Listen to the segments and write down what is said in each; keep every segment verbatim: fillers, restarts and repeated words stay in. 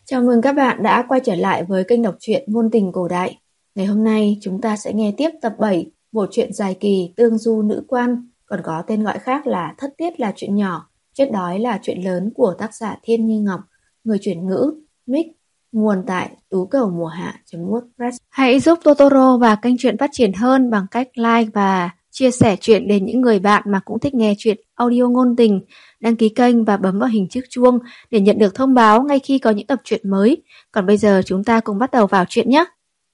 Chào mừng các bạn đã quay trở lại với kênh đọc truyện Ngôn tình cổ đại. Ngày hôm nay chúng ta sẽ nghe tiếp tập bảy bộ truyện dài kỳ Tương Du Nữ Quan, còn có tên gọi khác là Thất Tiết là chuyện nhỏ, Chết đói là chuyện lớn của tác giả Thiên Như Ngọc, người chuyển ngữ Mic, nguồn tại tú cầu mùa hạ.wordpress. Hãy giúp Totoro và kênh truyện phát triển hơn bằng cách like và chia sẻ truyện đến những người bạn mà cũng thích nghe truyện audio ngôn tình. Đăng ký kênh và bấm vào hình chiếc chuông để nhận được thông báo ngay khi có những tập truyện mới. Còn bây giờ chúng ta cùng bắt đầu vào truyện nhé.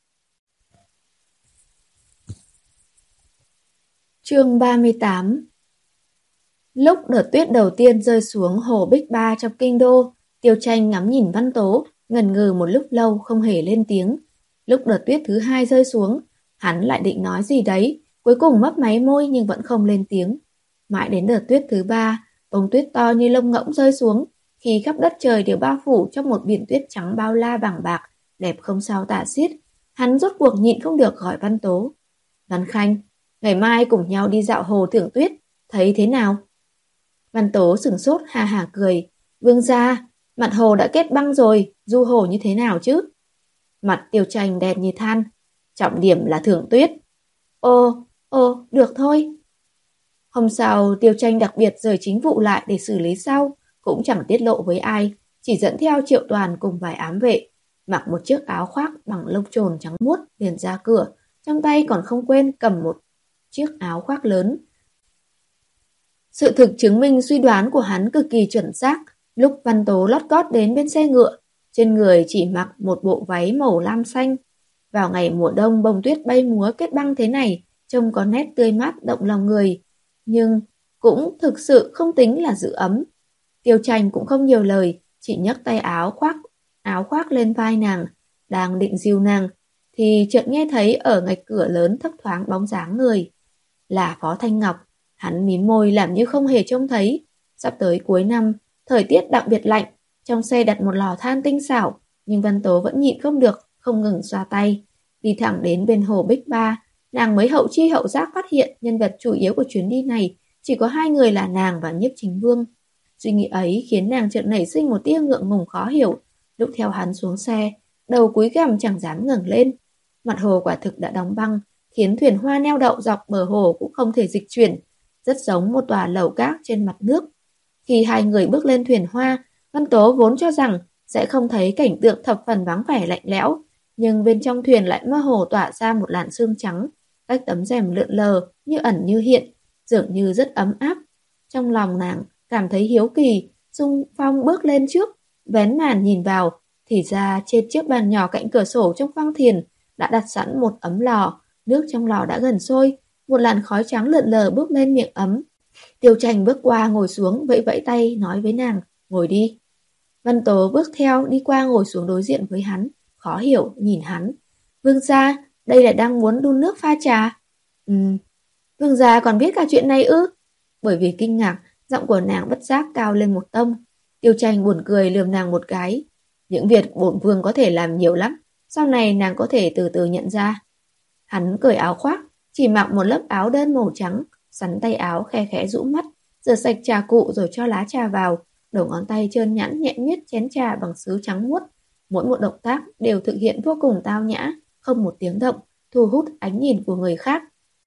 Chương ba mươi tám. Lúc đợt tuyết đầu tiên rơi xuống hồ Bích Ba trong kinh đô, Tiêu Tranh ngắm nhìn Văn Tố, ngần ngừ một lúc lâu không hề lên tiếng. Lúc đợt tuyết thứ hai rơi xuống, hắn lại định nói gì đấy, cuối cùng mấp máy môi nhưng vẫn không lên tiếng. Mãi đến đợt tuyết thứ ba, bông tuyết to như lông ngỗng rơi xuống, khi khắp đất trời đều bao phủ trong một biển tuyết trắng bao la bảng bạc, đẹp không sao tả xiết. Hắn rốt cuộc nhịn không được gọi Văn Tố. Văn Khanh, ngày mai cùng nhau đi dạo hồ thưởng tuyết, thấy thế nào? Văn Tố sửng sốt ha hả cười. Vương gia, mặt hồ đã kết băng rồi, du hồ như thế nào chứ? Mặt Tiêu Tranh đen như than. Trọng điểm là thưởng tuyết. Ồ, ồ, được thôi. Hôm sau, Tiêu Tranh đặc biệt rời chính vụ lại để xử lý sau, cũng chẳng tiết lộ với ai, chỉ dẫn theo Triệu Toàn cùng vài ám vệ, mặc một chiếc áo khoác bằng lông trồn trắng muốt liền ra cửa, trong tay còn không quên cầm một chiếc áo khoác lớn. Sự thực chứng minh suy đoán của hắn cực kỳ chuẩn xác. Lúc Văn Tố lót gót đến bên xe ngựa, trên người chỉ mặc một bộ váy màu lam xanh. Vào ngày mùa đông bông tuyết bay múa kết băng thế này, trông có nét tươi mát động lòng người, nhưng cũng thực sự không tính là giữ ấm. Tiêu Tranh cũng không nhiều lời, chỉ nhấc tay áo khoác áo khoác lên vai nàng, đang định dìu nàng, thì chợt nghe thấy ở ngạch cửa lớn thấp thoáng bóng dáng người. Là Phó Thanh Ngọc. Hắn mím môi làm như không hề trông thấy. Sắp tới cuối năm, thời tiết đặc biệt lạnh, trong xe đặt một lò than tinh xảo, nhưng Văn Tố vẫn nhịn không được, không ngừng xoa tay. Đi thẳng đến bên hồ Bích Ba, nàng mới hậu chi hậu giác phát hiện nhân vật chủ yếu của chuyến đi này chỉ có hai người là nàng và Nhiếp Chính Vương. Suy nghĩ ấy khiến nàng chợt nảy sinh một tia ngượng ngùng khó hiểu. Lúc theo hắn xuống xe, đầu cúi gằm chẳng dám ngẩng lên. Mặt hồ quả thực đã đóng băng, khiến thuyền hoa neo đậu dọc bờ hồ cũng không thể dịch chuyển, rất giống một tòa lầu cát trên mặt nước. Khi hai người bước lên thuyền hoa, Văn Tố vốn cho rằng sẽ không thấy cảnh tượng thập phần vắng vẻ lạnh lẽo, nhưng bên trong thuyền lại mơ hồ tỏa ra một làn sương trắng, cách tấm rèm lượn lờ, như ẩn như hiện, dường như rất ấm áp. Trong lòng nàng cảm thấy hiếu kỳ, xung phong bước lên trước, vén màn nhìn vào, thì ra trên chiếc bàn nhỏ cạnh cửa sổ trong khoang thuyền đã đặt sẵn một ấm lò, nước trong lò đã gần sôi, một làn khói trắng lượn lờ bốc lên miệng ấm. Tiêu Tranh bước qua ngồi xuống, vẫy vẫy tay nói với nàng, ngồi đi. Văn Tố bước theo đi qua ngồi xuống đối diện với hắn, khó hiểu nhìn hắn. Vương gia, đây là đang muốn đun nước pha trà. Ừm, Vương gia còn biết cả chuyện này ư? Bởi vì kinh ngạc, giọng của nàng bất giác cao lên một tông. Tiêu Tranh buồn cười lườm nàng một cái. Những việc bổn vương có thể làm nhiều lắm, sau này nàng có thể từ từ nhận ra. Hắn cởi áo khoác, chỉ mặc một lớp áo đơn màu trắng, sắn tay áo khe khẽ rũ mắt, rửa sạch trà cụ rồi cho lá trà vào, đầu ngón tay trơn nhẵn nhẹ miết chén trà bằng sứ trắng muốt. Mỗi một động tác đều thực hiện vô cùng tao nhã, không một tiếng động, thu hút ánh nhìn của người khác.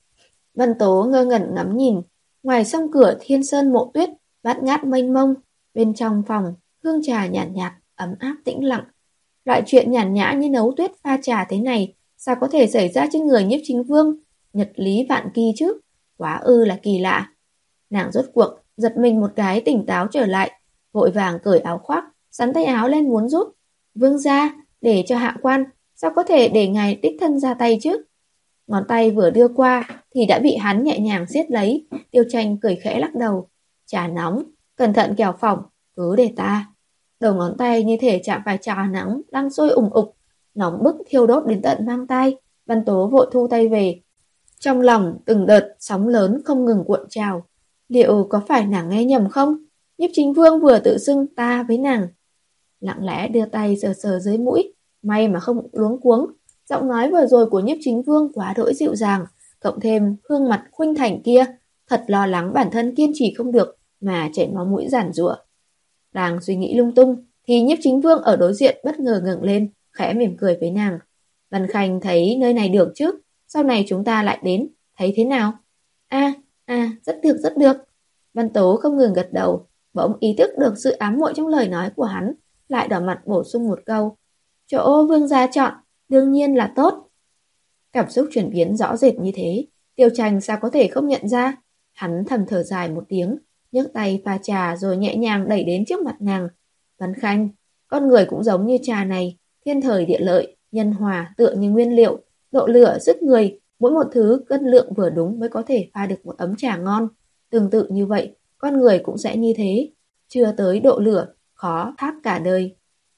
Văn Tố ngơ ngẩn ngắm nhìn, ngoài song cửa Thiên Sơn Mộ Tuyết, bát ngát mênh mông, bên trong phòng, hương trà nhàn nhạt, nhạt, ấm áp tĩnh lặng. Loại chuyện nhàn nhã như nấu tuyết pha trà thế này, sao có thể xảy ra trên người Nhiếp Chính Vương, nhật lý vạn kỳ chứ? Quá ư là kỳ lạ. Nàng rốt cuộc giật mình một cái tỉnh táo trở lại, vội vàng cởi áo khoác, sắn tay áo lên muốn giúp. Vương gia, để cho hạ quan, sao có thể để ngài đích thân ra tay chứ? Ngón tay vừa đưa qua thì đã bị hắn nhẹ nhàng siết lấy. Tiêu Tranh cười khẽ lắc đầu. Trà nóng, cẩn thận kẻo phỏng, cứ để ta. Đầu ngón tay như thể chạm phải trà nóng đang sôi ủng ục, nóng bức thiêu đốt đến tận mang tai. Văn Tố vội thu tay về. Trong lòng từng đợt sóng lớn không ngừng cuộn trào. Liệu có phải nàng nghe nhầm không? Nhiếp Chính Vương vừa tự xưng ta với nàng. Lặng lẽ đưa tay sờ sờ dưới mũi, may mà không luống cuống. Giọng nói vừa rồi của Nhiếp Chính Vương quá đỗi dịu dàng, cộng thêm gương mặt khuynh thành kia, thật lo lắng bản thân kiên trì không được mà chảy máu mũi giản giụa. Đang suy nghĩ lung tung thì Nhiếp Chính Vương ở đối diện bất ngờ ngẩng lên, khẽ mỉm cười với nàng. Văn Khanh thấy nơi này được chứ, sau này chúng ta lại đến, thấy thế nào? À, à, rất được, rất được. Văn Tố không ngừng gật đầu, bỗng ý thức được sự ám muội trong lời nói của hắn, lại đỏ mặt bổ sung một câu. Chỗ Vương gia chọn, đương nhiên là tốt. Cảm xúc chuyển biến rõ rệt như thế, Tiêu Tranh sao có thể không nhận ra? Hắn thầm thở dài một tiếng, nhấc tay pha trà rồi nhẹ nhàng đẩy đến trước mặt nàng. Văn Khanh, con người cũng giống như trà này, thiên thời địa lợi, nhân hòa tựa như nguyên liệu, độ lửa sức người, mỗi một thứ cân lượng vừa đúng mới có thể pha được một ấm trà ngon. Tương tự như vậy, con người cũng sẽ như thế, chưa tới độ lửa, khó thác cả đời.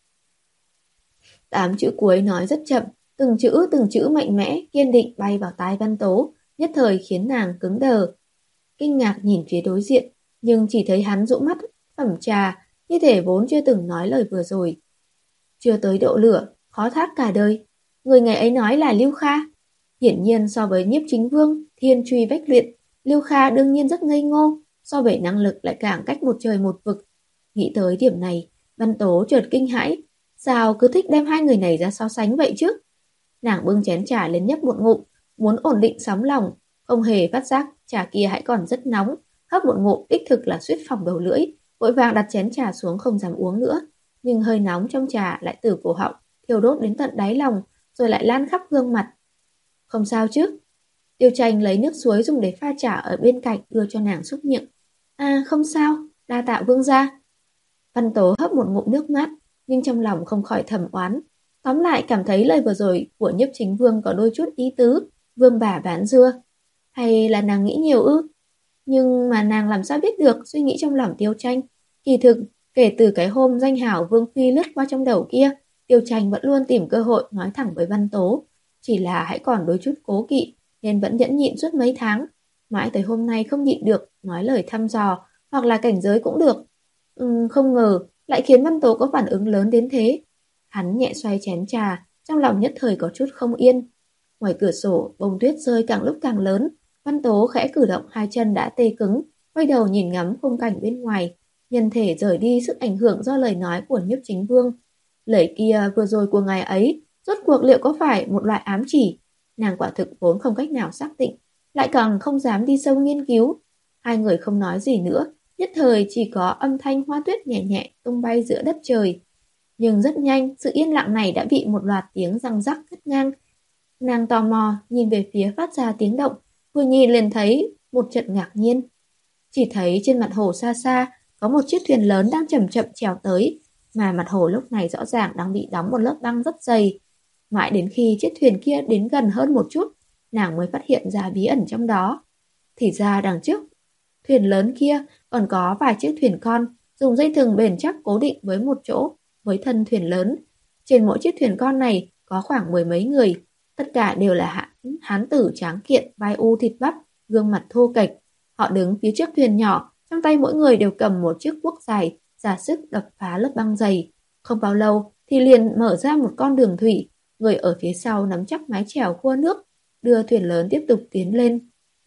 Tám chữ cuối nói rất chậm, từng chữ từng chữ mạnh mẽ, kiên định bay vào tai Văn Tố, nhất thời khiến nàng cứng đờ. Kinh ngạc nhìn phía đối diện, nhưng chỉ thấy hắn dụ mắt, phẩm trà, như thể vốn chưa từng nói lời vừa rồi. Chưa tới độ lửa, khó thác cả đời. Người ngày ấy nói là Lưu Kha. Hiển nhiên so với Nhiếp Chính Vương, thiên truy bách luyện, Lưu Kha đương nhiên rất ngây ngô, so về năng lực lại càng cách một trời một vực. Nghĩ tới điểm này, Văn Tố chợt kinh hãi. Sao cứ thích đem hai người này ra so sánh vậy chứ? Nàng bưng chén trà lên nhấp một ngụm, muốn ổn định sóng lòng, không hề phát giác trà kia hãy còn rất nóng, hấp một ngụm đích thực là suýt phỏng đầu lưỡi, vội vàng đặt chén trà xuống không dám uống nữa, nhưng hơi nóng trong trà lại từ cổ họng thiêu đốt đến tận đáy lòng, rồi lại lan khắp gương mặt. Không sao chứ? Tiêu Tranh lấy nước suối dùng để pha trà ở bên cạnh đưa cho nàng xúc miệng. À không sao, đa tạ vương gia. Văn Tố hấp một ngụm nước mát, nhưng trong lòng không khỏi thầm oán. Tóm lại cảm thấy lời vừa rồi của Nhiếp Chính Vương có đôi chút ý tứ, vương bà bán dưa. Hay là nàng nghĩ nhiều ư? Nhưng mà nàng làm sao biết được suy nghĩ trong lòng Tiêu Tranh. Kỳ thực, kể từ cái hôm danh hảo Vương Phi lướt qua trong đầu kia, Tiêu Tranh vẫn luôn tìm cơ hội nói thẳng với Văn Tố. Chỉ là hãy còn đôi chút cố kỵ, nên vẫn nhẫn nhịn suốt mấy tháng. Mãi tới hôm nay không nhịn được, nói lời thăm dò, hoặc là cảnh giới cũng được. Uhm, không ngờ, lại khiến Văn Tố có phản ứng lớn đến thế. Hắn nhẹ xoay chén trà, trong lòng nhất thời có chút không yên. Ngoài cửa sổ, bông tuyết rơi càng lúc càng lớn. Văn Tố khẽ cử động hai chân đã tê cứng, quay đầu nhìn ngắm khung cảnh bên ngoài, nhân thể rời đi sức ảnh hưởng do lời nói của Nhiếp Chính Vương. Lời kia vừa rồi của ngài ấy, rốt cuộc liệu có phải một loại ám chỉ? Nàng quả thực vốn không cách nào xác định, lại càng không dám đi sâu nghiên cứu. Hai người không nói gì nữa, nhất thời chỉ có âm thanh hoa tuyết nhẹ nhẹ tung bay giữa đất trời. Nhưng rất nhanh, sự yên lặng này đã bị một loạt tiếng răng rắc cắt ngang. Nàng tò mò nhìn về phía phát ra tiếng động, vừa nhìn liền thấy một trận ngạc nhiên. Chỉ thấy trên mặt hồ xa xa có một chiếc thuyền lớn đang chậm chậm trèo tới, mà mặt hồ lúc này rõ ràng đang bị đóng một lớp băng rất dày. Mãi đến khi chiếc thuyền kia đến gần hơn một chút, nàng mới phát hiện ra bí ẩn trong đó. Thì ra đằng trước thuyền lớn kia còn có vài chiếc thuyền con, dùng dây thừng bền chắc cố định với một chỗ với thân thuyền lớn. Trên mỗi chiếc thuyền con này có khoảng mười mấy người, tất cả đều là hán, hán tử tráng kiện, vai u thịt bắp, gương mặt thô kệch. Họ đứng phía trước thuyền nhỏ, trong tay mỗi người đều cầm một chiếc cuốc dài, ra sức đập phá lớp băng dày. Không bao lâu thì liền mở ra một con đường thủy, người ở phía sau nắm chắc mái chèo khua nước, đưa thuyền lớn tiếp tục tiến lên.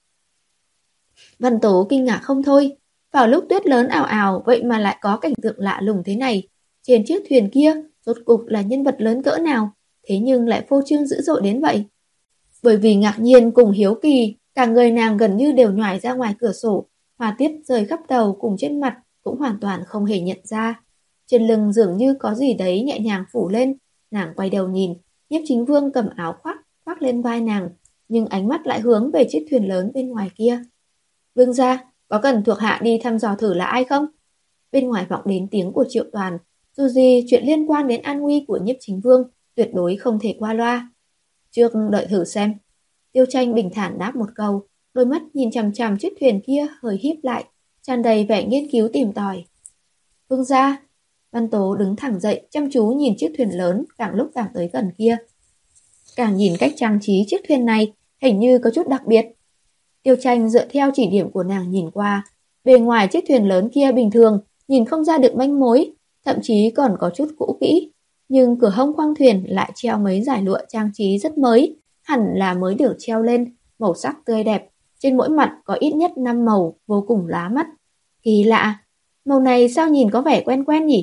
Văn Tố kinh ngạc không thôi, vào lúc tuyết lớn ảo ảo vậy mà lại có cảnh tượng lạ lùng thế này. Trên chiếc thuyền kia, rốt cục là nhân vật lớn cỡ nào, thế nhưng lại phô trương dữ dội đến vậy. Bởi vì ngạc nhiên cùng hiếu kỳ, cả người nàng gần như đều nhoài ra ngoài cửa sổ, hoa tuyết rơi khắp đầu cùng trên mặt cũng hoàn toàn không hề nhận ra. Trên lưng dường như có gì đấy nhẹ nhàng phủ lên, nàng quay đầu nhìn, Nhiếp Chính Vương cầm áo khoác, khoác lên vai nàng, nhưng ánh mắt lại hướng về chiếc thuyền lớn bên ngoài kia. Vương gia, có cần thuộc hạ đi thăm dò thử là ai không? Bên ngoài vọng đến tiếng của Triệu Toàn, dù gì chuyện liên quan đến an nguy của Nhiếp Chính Vương tuyệt đối không thể qua loa. Trước đợi thử xem. Tiêu Tranh bình thản đáp một câu, đôi mắt nhìn chằm chằm chiếc thuyền kia hơi híp lại, tràn đầy vẻ nghiên cứu tìm tòi. Vương gia. Văn Tố đứng thẳng dậy, chăm chú nhìn chiếc thuyền lớn càng lúc càng tới gần kia. Càng nhìn cách trang trí chiếc thuyền này, hình như có chút đặc biệt. Tiêu Tranh dựa theo chỉ điểm của nàng nhìn qua, bề ngoài chiếc thuyền lớn kia bình thường, nhìn không ra được manh mối, thậm chí còn có chút cũ kỹ. Nhưng cửa hông khoang thuyền lại treo mấy dải lụa trang trí rất mới, hẳn là mới được treo lên, màu sắc tươi đẹp. Trên mỗi mặt có ít nhất năm màu, vô cùng lóa mắt. Kỳ lạ, màu này sao nhìn có vẻ quen quen nhỉ?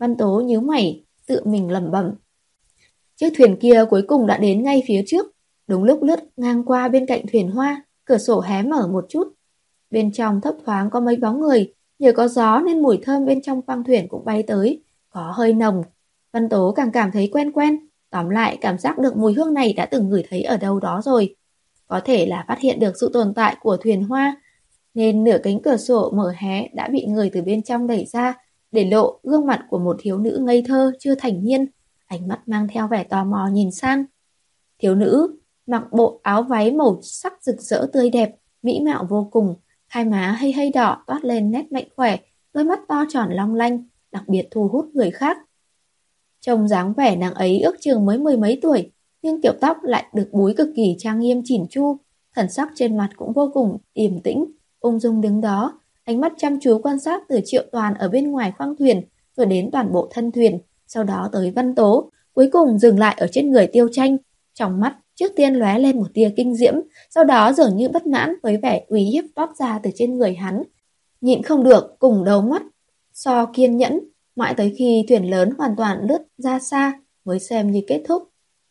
Văn Tố nhíu mày, tự mình lẩm bẩm. Chiếc thuyền kia cuối cùng đã đến ngay phía trước. Đúng lúc lướt ngang qua bên cạnh thuyền hoa, cửa sổ hé mở một chút. Bên trong thấp thoáng có mấy bóng người, nhờ có gió nên mùi thơm bên trong khoang thuyền cũng bay tới, có hơi nồng. Văn Tố càng cảm thấy quen quen, tóm lại cảm giác được mùi hương này đã từng ngửi thấy ở đâu đó rồi. Có thể là phát hiện được sự tồn tại của thuyền hoa, nên nửa cánh cửa sổ mở hé đã bị người từ bên trong đẩy ra, để lộ gương mặt của một thiếu nữ ngây thơ chưa thành niên, ánh mắt mang theo vẻ tò mò nhìn sang. Thiếu nữ mặc bộ áo váy màu sắc rực rỡ tươi đẹp, mỹ mạo vô cùng, hai má hay hay đỏ toát lên nét mạnh khỏe, đôi mắt to tròn long lanh, đặc biệt thu hút người khác. Trông dáng vẻ nàng ấy ước chừng mới mười mấy tuổi, nhưng kiểu tóc lại được búi cực kỳ trang nghiêm chỉn chu, thần sắc trên mặt cũng vô cùng điềm tĩnh, ung dung đứng đó, ánh mắt chăm chú quan sát từ Triệu Toàn ở bên ngoài khoang thuyền, rồi đến toàn bộ thân thuyền, sau đó tới Văn Tố, cuối cùng dừng lại ở trên người Tiêu Tranh. Trong mắt trước tiên lóe lên một tia kinh diễm, sau đó dường như bất mãn với vẻ uy hiếp toát ra từ trên người hắn. Nhịn không được, cùng đầu mắt so kiên nhẫn, mãi tới khi thuyền lớn hoàn toàn lướt ra xa mới xem như kết thúc.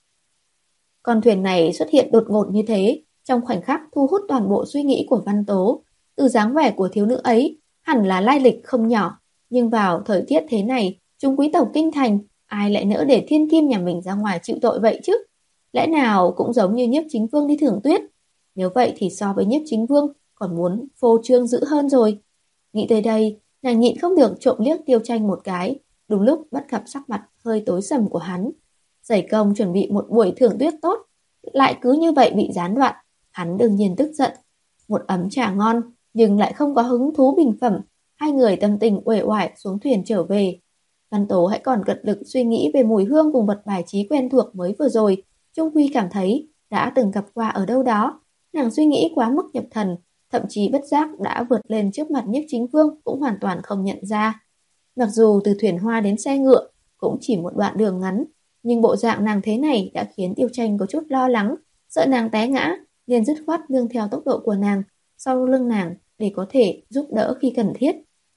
Con thuyền này xuất hiện đột ngột như thế, trong khoảnh khắc thu hút toàn bộ suy nghĩ của Văn Tố. Từ dáng vẻ của thiếu nữ ấy, hẳn là lai lịch không nhỏ, nhưng vào thời tiết thế này, chúng quý tộc kinh thành, ai lại nỡ để thiên kim nhà mình ra ngoài chịu tội vậy chứ? Lẽ nào cũng giống như Nhiếp Chính Vương đi thưởng tuyết? Nếu vậy thì so với Nhiếp Chính Vương còn muốn phô trương dữ hơn rồi. Nghĩ tới đây, nàng nhịn không được trộm liếc Tiêu Tranh một cái, đúng lúc bắt gặp sắc mặt hơi tối sầm của hắn. Dày công chuẩn bị một buổi thưởng tuyết tốt, lại cứ như vậy bị gián đoạn, hắn đương nhiên tức giận. Một ấm trà ngon, nhưng lại không có hứng thú bình phẩm, hai người tâm tình uể oải xuống thuyền trở về. Văn Tố hãy còn cật lực suy nghĩ về mùi hương cùng vật bài trí quen thuộc mới vừa rồi, Trung Quy cảm thấy đã từng gặp qua ở đâu đó. Nàng suy nghĩ quá mức nhập thần, thậm chí bất giác đã vượt lên trước mặt Nhiếp Chính Vương cũng hoàn toàn không nhận ra. Mặc dù từ thuyền hoa đến xe ngựa cũng chỉ một đoạn đường ngắn, nhưng bộ dạng nàng thế này đã khiến Tiêu Tranh có chút lo lắng, sợ nàng té ngã, nên dứt khoát nương theo tốc độ của nàng sau lưng nàng để có thể giúp đỡ khi cần thiết.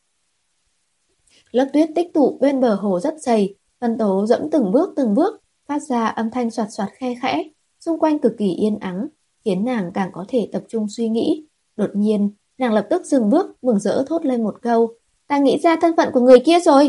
Lớp tuyết tích tụ bên bờ hồ rất dày, Văn Tố dẫm từng bước từng bước, phát ra âm thanh soạt soạt khe khẽ, xung quanh cực kỳ yên ắng, khiến nàng càng có thể tập trung suy nghĩ. Đột nhiên, nàng lập tức dừng bước, mừng rỡ thốt lên một câu, ta nghĩ ra thân phận của người kia rồi.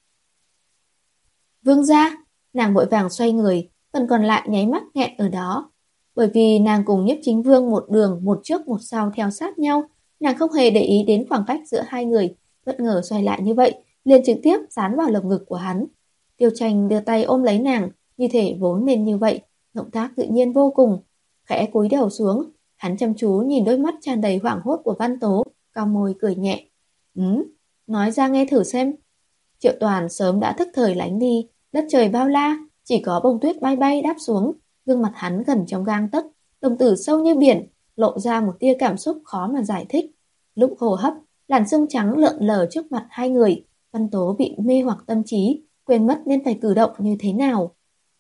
Vương gia, nàng vội vàng xoay người, phần còn lại nháy mắt nghẹn ở đó. Bởi vì nàng cùng Nhiếp Chính Vương một đường, một trước một sau theo sát nhau, nàng không hề để ý đến khoảng cách giữa hai người, bất ngờ xoay lại như vậy, liền trực tiếp dán vào lồng ngực của hắn. Tiêu Tranh đưa tay ôm lấy nàng, như thể vốn nên như vậy, động tác tự nhiên vô cùng. Khẽ cúi đầu xuống, hắn chăm chú nhìn đôi mắt tràn đầy hoảng hốt của Văn Tố, cau môi cười nhẹ. Ừ, nói ra nghe thử xem. Triệu Toàn sớm đã thức thời lánh đi, đất trời bao la, chỉ có bông tuyết bay bay đáp xuống, gương mặt hắn gần trong gang tấc, đồng tử sâu như biển, lộ ra một tia cảm xúc khó mà giải thích. Lúc hô hấp, làn sương trắng lượn lờ trước mặt hai người, Văn Tố bị mê hoặc tâm trí, quên mất nên phải cử động như thế nào.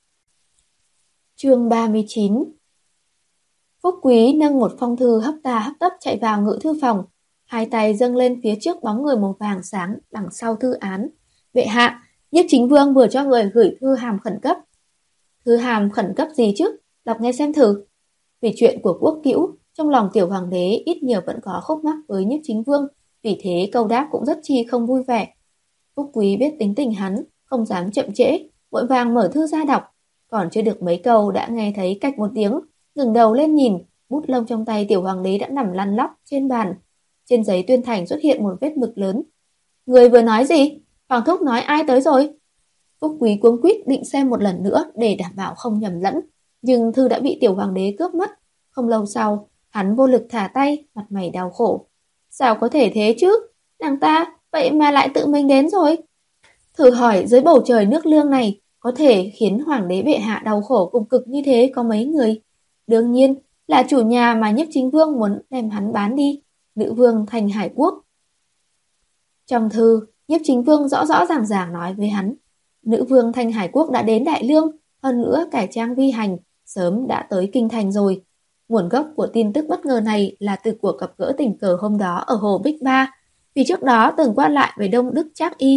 Chương ba mươi chín. Phúc Quý nâng một phong thư hấp tà hấp tấp chạy vào ngự thư phòng, hai tay dâng lên phía trước bóng người màu vàng sáng đằng sau thư án. Bệ hạ, Nhiếp Chính Vương vừa cho người gửi thư hàm khẩn cấp. Thư hàm khẩn cấp gì chứ? Đọc nghe xem thử. Vì chuyện của quốc cữu, trong lòng tiểu hoàng đế ít nhiều vẫn có khúc mắc với Nhiếp Chính Vương, vì thế câu đáp cũng rất chi không vui vẻ. Phúc Quý biết tính tình hắn, không dám chậm trễ, vội vàng mở thư ra đọc. Còn chưa được mấy câu đã nghe thấy cạch một tiếng, ngừng đầu lên nhìn, bút lông trong tay tiểu hoàng đế đã nằm lăn lóc trên bàn. Trên giấy tuyên thành xuất hiện một vết mực lớn. Người vừa nói gì? Hoàng thúc nói ai tới rồi? Phúc Quý cuống quýt định xem một lần nữa để đảm bảo không nhầm lẫn, nhưng thư đã bị tiểu hoàng đế cướp mất. Không lâu sau, hắn vô lực thả tay, mặt mày đau khổ. Sao có thể thế chứ? Nàng ta vậy mà lại tự mình đến rồi. Thử hỏi dưới bầu trời nước lương này, có thể khiến hoàng đế bệ hạ đau khổ cùng cực như thế có mấy người? Đương nhiên là chủ nhà mà Nhiếp Chính Vương muốn đem hắn bán đi, nữ vương Thành Hải Quốc. Trong thư, Nhiếp Chính Vương rõ rõ ràng ràng nói với hắn, nữ vương Thành Hải Quốc đã đến Đại Lương, hơn nữa cải trang vi hành, sớm đã tới Kinh Thành rồi. Nguồn gốc của tin tức bất ngờ này là từ cuộc gặp gỡ tình cờ hôm đó ở hồ Bích Ba, vì trước đó từng qua lại với Đông Đức Trác Y,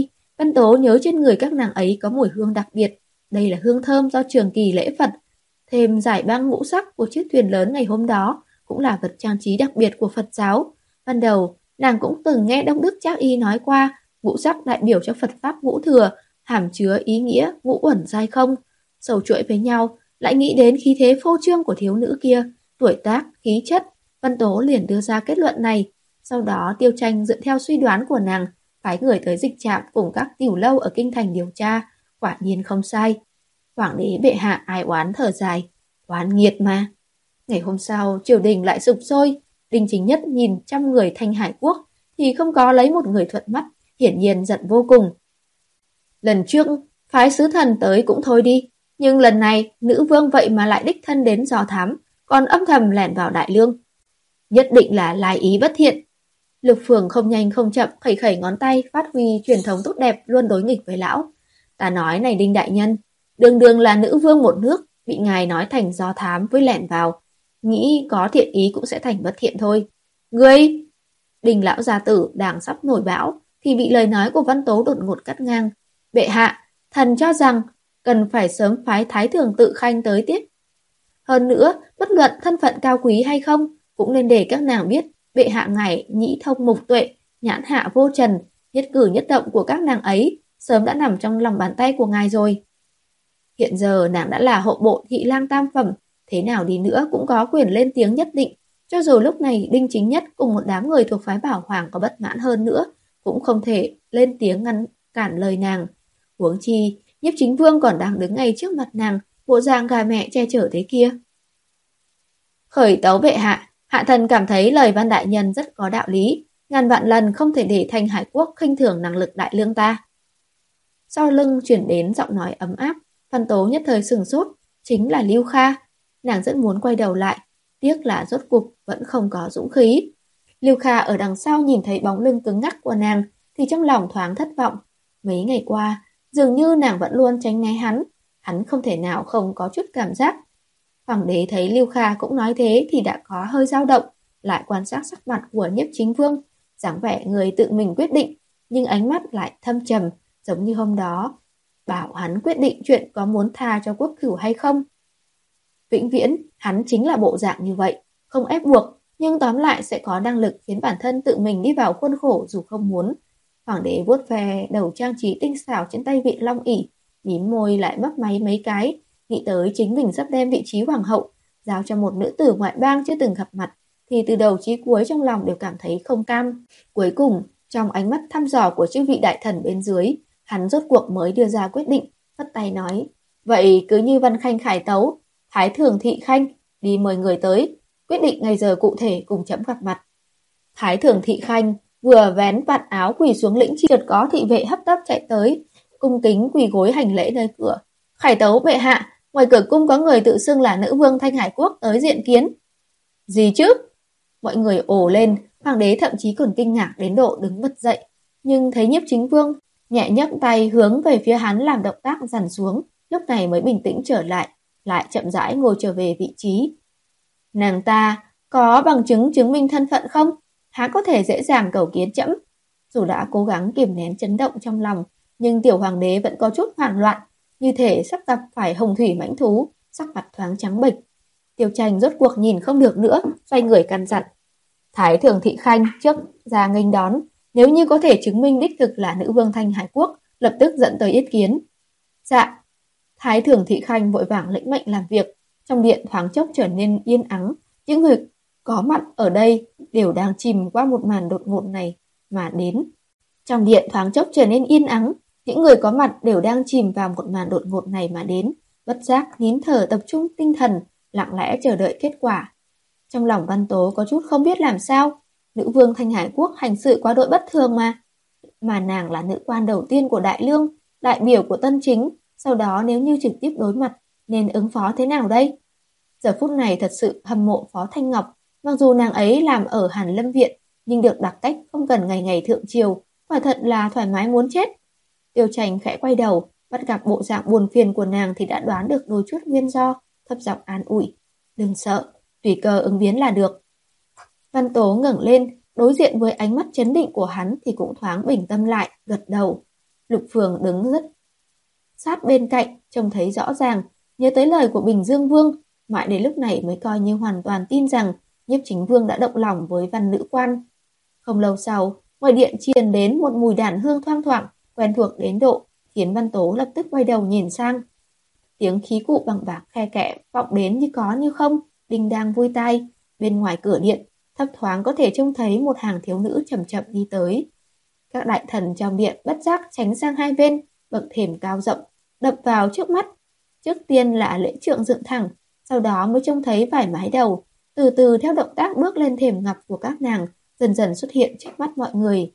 Văn Tố nhớ trên người các nàng ấy có mùi hương đặc biệt. Đây là hương thơm do trường kỳ lễ Phật. Thêm giải băng ngũ sắc của chiếc thuyền lớn ngày hôm đó cũng là vật trang trí đặc biệt của Phật giáo. Ban đầu, nàng cũng từng nghe Đông Đức Trác Y nói qua ngũ sắc đại biểu cho Phật Pháp ngũ thừa, hàm chứa ý nghĩa ngũ uẩn giai không. Sầu chuỗi với nhau, lại nghĩ đến khí thế phô trương của thiếu nữ kia, tuổi tác, khí chất. Văn Tố liền đưa ra kết luận này. Sau đó Tiêu Tranh dựa theo suy đoán của nàng, phái người tới dịch trạm cùng các tiểu lâu ở kinh thành điều tra. Quả nhiên không sai. Hoàng đế bệ hạ ai oán thở dài. Oán nghiệt mà. Ngày hôm sau, triều đình lại sục sôi. Đinh Chính Nhất nhìn trăm người Thanh Hải Quốc thì không có lấy một người thuận mắt, hiển nhiên giận vô cùng. Lần trước, phái sứ thần tới cũng thôi đi, nhưng lần này nữ vương vậy mà lại đích thân đến dò thám, còn âm thầm lẻn vào đại lương. Nhất định là lai ý bất thiện. Lục Phường không nhanh không chậm khẩy khẩy ngón tay phát huy truyền thống tốt đẹp luôn đối nghịch với lão. Ta nói này Đinh đại nhân, đường đường là nữ vương một nước, bị ngài nói thành do thám với lẻn vào. Nghĩ có thiện ý cũng sẽ thành bất thiện thôi. Ngươi! Đinh lão gia tử đang sắp nổi bão thì bị lời nói của Văn Tố đột ngột cắt ngang. Bệ hạ, thần cho rằng cần phải sớm phái Thái Thường Tự Khanh tới tiếp. Hơn nữa, bất luận thân phận cao quý hay không, cũng nên để các nàng biết bệ hạ ngài nhĩ thông mục tuệ, nhãn hạ vô trần, nhất cử nhất động của các nàng ấy sớm đã nằm trong lòng bàn tay của ngài rồi. Hiện giờ nàng đã là hộ bộ thị lang tam phẩm, thế nào đi nữa cũng có quyền lên tiếng nhất định. Cho dù lúc này Đinh Chính Nhất cùng một đám người thuộc phái Bảo Hoàng có bất mãn hơn nữa, cũng không thể lên tiếng ngăn cản lời nàng. Huống chi, Nhiếp Chính Vương còn đang đứng ngay trước mặt nàng, bộ dạng gà mẹ che chở thế kia. Khởi tấu bệ hạ, hạ thần cảm thấy lời Văn đại nhân rất có đạo lý, ngàn vạn lần không thể để Thanh Hải Quốc khinh thường năng lực đại lương ta. Sau lưng chuyển đến giọng nói ấm áp, Văn Tố nhất thời sừng sốt, chính là Lưu Kha. Nàng rất muốn quay đầu lại, tiếc là rốt cuộc vẫn không có dũng khí. Lưu Kha ở đằng sau nhìn thấy bóng lưng cứng ngắc của nàng thì trong lòng thoáng thất vọng. Mấy ngày qua, dường như nàng vẫn luôn tránh né hắn, hắn không thể nào không có chút cảm giác. Hoàng đế thấy Lưu Kha cũng nói thế thì đã có hơi dao động, lại quan sát sắc mặt của Nhiếp Chính Vương, dáng vẻ người tự mình quyết định, nhưng ánh mắt lại thâm trầm, giống như hôm đó, bảo hắn quyết định chuyện có muốn tha cho quốc cửu hay không. Vĩnh viễn, hắn chính là bộ dạng như vậy, không ép buộc, nhưng tóm lại sẽ có năng lực khiến bản thân tự mình đi vào khuôn khổ dù không muốn. Hoàng đế vuốt ve đầu trang trí tinh xảo trên tay vị long ỷ, mím môi lại mấp máy mấy cái, nghĩ tới chính mình sắp đem vị trí hoàng hậu giao cho một nữ tử ngoại bang chưa từng gặp mặt, thì từ đầu chí cuối trong lòng đều cảm thấy không cam. Cuối cùng, trong ánh mắt thăm dò của chư vị đại thần bên dưới, hắn rốt cuộc mới đưa ra quyết định, phất tay nói: vậy cứ như Văn Khanh khải tấu, Thái Thường Thị Khanh đi mời người tới, quyết định ngày giờ cụ thể cùng chấm gặp mặt. Thái Thường Thị Khanh vừa vén vạt áo quỳ xuống lĩnh chi, chợt có thị vệ hấp tấp chạy tới, cung kính quỳ gối hành lễ nơi cửa. Khải tấu bệ hạ, ngoài cửa cung có người tự xưng là nữ vương Thanh Hải Quốc tới diện kiến. Gì chứ? Mọi người ồ lên, hoàng đế thậm chí còn kinh ngạc đến độ đứng bật dậy, nhưng thấy Nhiếp Chính Vương nhẹ nhấc tay hướng về phía hắn làm động tác dằn xuống, lúc này mới bình tĩnh trở lại, lại chậm rãi ngồi trở về vị trí. Nàng ta có bằng chứng chứng minh thân phận không? Há có thể dễ dàng cầu kiến trẫm? Dù đã cố gắng kiềm nén chấn động trong lòng, nhưng tiểu hoàng đế vẫn có chút hoảng loạn, như thể sắp gặp phải hồng thủy mãnh thú, sắc mặt thoáng trắng bệch. Tiêu Tranh rốt cuộc nhìn không được nữa, xoay người căn dặn. Thái Thường Thị Khanh trước ra nghênh đón, nếu như có thể chứng minh đích thực là nữ vương Thanh Hải Quốc, lập tức dẫn tới yết kiến. Dạ. Thái Thường Thị Khanh vội vàng lĩnh mệnh làm việc, trong điện thoáng chốc trở nên yên ắng, những người có mặt ở đây đều đang chìm qua một màn đột ngột này mà đến. Trong điện thoáng chốc trở nên yên ắng, những người có mặt đều đang chìm vào một màn đột ngột này mà đến, bất giác nín thở tập trung tinh thần, lặng lẽ chờ đợi kết quả. Trong lòng Văn Tố có chút không biết làm sao, nữ vương Thanh Hải Quốc hành sự quá đội bất thường mà. Mà nàng là nữ quan đầu tiên của Đại Lương, đại biểu của Tân Chính, sau đó nếu như trực tiếp đối mặt, nên ứng phó thế nào đây? Giờ phút này thật sự hâm mộ Phó Thanh Ngọc, mặc dù nàng ấy làm ở Hàn Lâm Viện, nhưng được đặc cách không cần ngày ngày thượng triều, quả thật là thoải mái muốn chết. Tiêu Tranh khẽ quay đầu, bắt gặp bộ dạng buồn phiền của nàng thì đã đoán được đôi chút nguyên do, thấp giọng an ủi. Đừng sợ, tùy cơ ứng biến là được. Văn Tố ngẩng lên, đối diện với ánh mắt chấn định của hắn thì cũng thoáng bình tâm lại, gật đầu. Lục Phường đứng rất sát bên cạnh, trông thấy rõ ràng, nhớ tới lời của Bình Dương Vương, mãi đến lúc này mới coi như hoàn toàn tin rằng Nhiếp Chính Vương đã động lòng với văn nữ quan. Không lâu sau, ngoài điện truyền đến một mùi đàn hương thoang thoảng, quen thuộc đến độ khiến Văn Tố lập tức quay đầu nhìn sang. Tiếng khí cụ bằng bạc khe kẽ vọng đến như có như không, đinh đang vui tai. Bên ngoài cửa điện, thấp thoáng có thể trông thấy một hàng thiếu nữ chậm chậm đi tới. Các đại thần trong điện bất giác tránh sang hai bên, bậc thềm cao rộng đập vào trước mắt. Trước tiên là lễ trượng dựng thẳng, sau đó mới trông thấy vài mái đầu, từ từ theo động tác bước lên thềm ngọc của các nàng, dần dần xuất hiện trước mắt mọi người.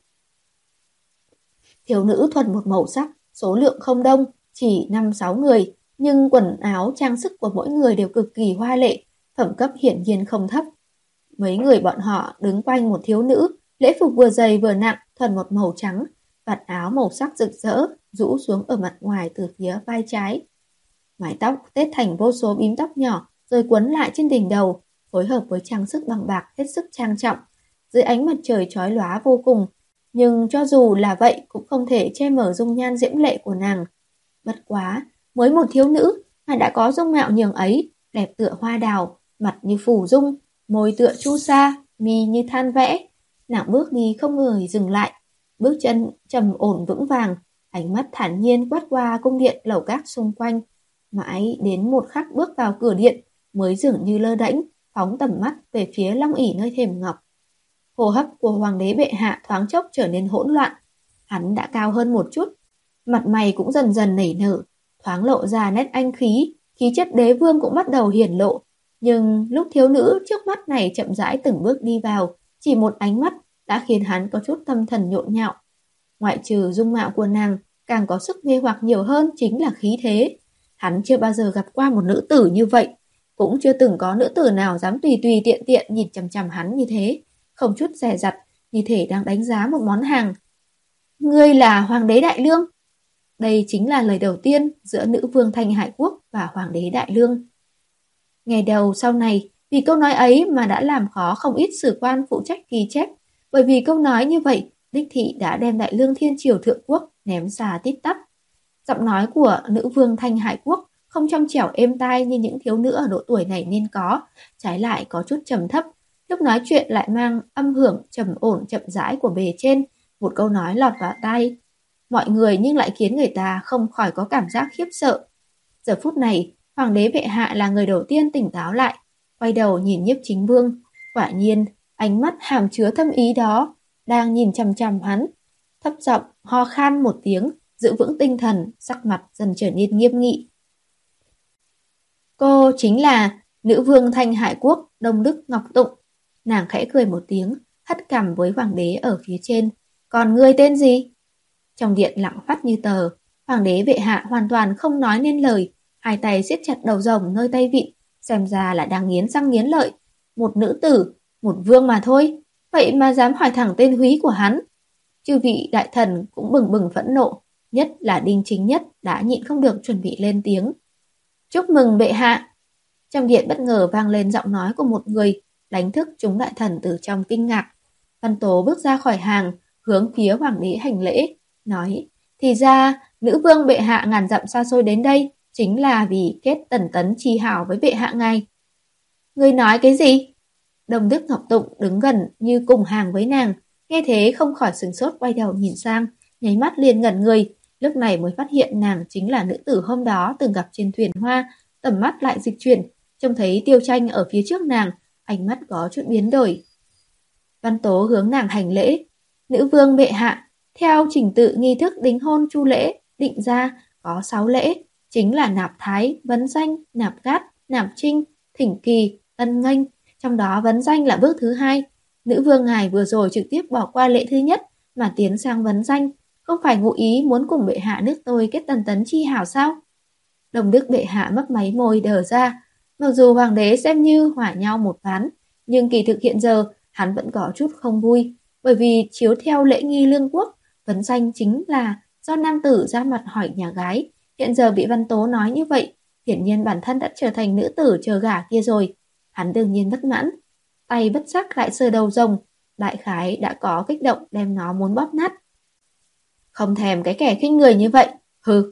Thiếu nữ thuần một màu sắc, số lượng không đông, chỉ năm sáu người, nhưng quần áo trang sức của mỗi người đều cực kỳ hoa lệ, phẩm cấp hiển nhiên không thấp. Mấy người bọn họ đứng quanh một thiếu nữ, lễ phục vừa dày vừa nặng, thuần một màu trắng, vạt áo màu sắc rực rỡ, rũ xuống ở mặt ngoài từ phía vai trái. Mái tóc tết thành vô số bím tóc nhỏ, rồi quấn lại trên đỉnh đầu, phối hợp với trang sức bằng bạc hết sức trang trọng. Dưới ánh mặt trời chói lóa vô cùng, nhưng cho dù là vậy cũng không thể che mở dung nhan diễm lệ của nàng. Bất quá, mới một thiếu nữ mà đã có dung mạo nhường ấy, đẹp tựa hoa đào, mặt như phủ dung, môi tựa chu sa, mi như than vẽ. Nàng bước đi không ngừng dừng lại, bước chân trầm ổn vững vàng, ánh mắt thản nhiên quét qua cung điện lầu các xung quanh, mãi đến một khắc bước vào cửa điện mới dường như lơ đễnh, phóng tầm mắt về phía long ỷ nơi thềm ngọc. Hô hấp của hoàng đế bệ hạ thoáng chốc trở nên hỗn loạn. Hắn đã cao hơn một chút, mặt mày cũng dần dần nảy nở, thoáng lộ ra nét anh khí, khí chất đế vương cũng bắt đầu hiển lộ. Nhưng lúc thiếu nữ trước mắt này chậm rãi từng bước đi vào, chỉ một ánh mắt đã khiến hắn có chút tâm thần nhộn nhạo. Ngoại trừ dung mạo của nàng, càng có sức mê hoặc nhiều hơn chính là khí thế. Hắn chưa bao giờ gặp qua một nữ tử như vậy, cũng chưa từng có nữ tử nào dám tùy tùy tiện tiện nhìn chằm chằm hắn như thế, không chút dè dặt, như thể đang đánh giá một món hàng. Ngươi là hoàng đế Đại Lương? Đây chính là lời đầu tiên giữa nữ vương Thanh Hải Quốc và hoàng đế Đại Lương. Ngày đầu sau này, vì câu nói ấy mà đã làm khó không ít sử quan phụ trách ghi chép, bởi vì câu nói như vậy, đích thị đã đem Đại Lương Thiên Triều Thượng Quốc ném xa tít tắp. Giọng nói của nữ vương Thanh Hải Quốc không trong trẻo êm tai như những thiếu nữ ở độ tuổi này nên có, trái lại có chút trầm thấp. Lúc nói chuyện lại mang âm hưởng trầm ổn chậm rãi của bề trên, một câu nói lọt vào tai mọi người nhưng lại khiến người ta không khỏi có cảm giác khiếp sợ. Giờ phút này, hoàng đế bệ hạ là người đầu tiên tỉnh táo lại, quay đầu nhìn Nhiếp Chính Vương. Quả nhiên, ánh mắt hàm chứa thâm ý đó đang nhìn chằm chằm hắn. Thấp giọng ho khan một tiếng, giữ vững tinh thần, sắc mặt dần trở nên nghiêm nghị. Cô chính là nữ vương Thanh Hải Quốc Đông Đức Ngọc Tụng. Nàng khẽ cười một tiếng, hất cằm với hoàng đế ở phía trên. Còn ngươi tên gì? Trong điện lặng phát như tờ, hoàng đế bệ hạ hoàn toàn không nói nên lời, hai tay siết chặt đầu rồng nơi tay vịn, xem ra là đang nghiến răng nghiến lợi. Một nữ tử, một vương mà thôi, vậy mà dám hỏi thẳng tên húy của hắn. Chư vị đại thần cũng bừng bừng phẫn nộ, nhất là Đinh Chính Nhất đã nhịn không được chuẩn bị lên tiếng. Chúc mừng bệ hạ. Trong điện bất ngờ vang lên giọng nói của một người, đánh thức chúng đại thần từ trong kinh ngạc. Văn Tố bước ra khỏi hàng, hướng phía hoàng đế hành lễ, nói, thì ra nữ vương bệ hạ ngàn dặm xa xôi đến đây chính là vì kết tần tấn chi hảo với bệ hạ ngài. Ngươi nói cái gì? Đông Đức Ngọc Tụng đứng gần như cùng hàng với nàng, nghe thế không khỏi sửng sốt quay đầu nhìn sang, nháy mắt liền ngẩn người, lúc này mới phát hiện nàng chính là nữ tử hôm đó từng gặp trên thuyền hoa, tầm mắt lại dịch chuyển, trông thấy Tiêu Tranh ở phía trước nàng, ánh mắt có chút biến đổi. Văn Tố hướng nàng hành lễ, nữ vương bệ hạ, theo trình tự nghi thức đính hôn chu lễ định ra có sáu lễ, chính là nạp thái, vấn danh, nạp gát, nạp trinh, thỉnh kỳ, ân nghênh, trong đó vấn danh là bước thứ hai. Nữ vương ngài vừa rồi trực tiếp bỏ qua lễ thứ nhất mà tiến sang vấn danh, không phải ngụ ý muốn cùng bệ hạ nước tôi kết tần tấn chi hảo sao? Đông Đức bệ hạ mấp máy môi đờ ra, mặc dù hoàng đế xem như hỏa nhau một ván, nhưng kỳ thực hiện giờ hắn vẫn có chút không vui, bởi vì chiếu theo lễ nghi lương quốc, vấn danh chính là do nam tử ra mặt hỏi nhà gái. Hiện giờ bị Văn Tố nói như vậy, hiển nhiên bản thân đã trở thành nữ tử chờ gả kia rồi. Hắn đương nhiên bất mãn, tay bất giác lại sờ đầu rồng, đại khái đã có kích động đem nó muốn bóp nát. Không thèm cái kẻ khinh người như vậy, hừ.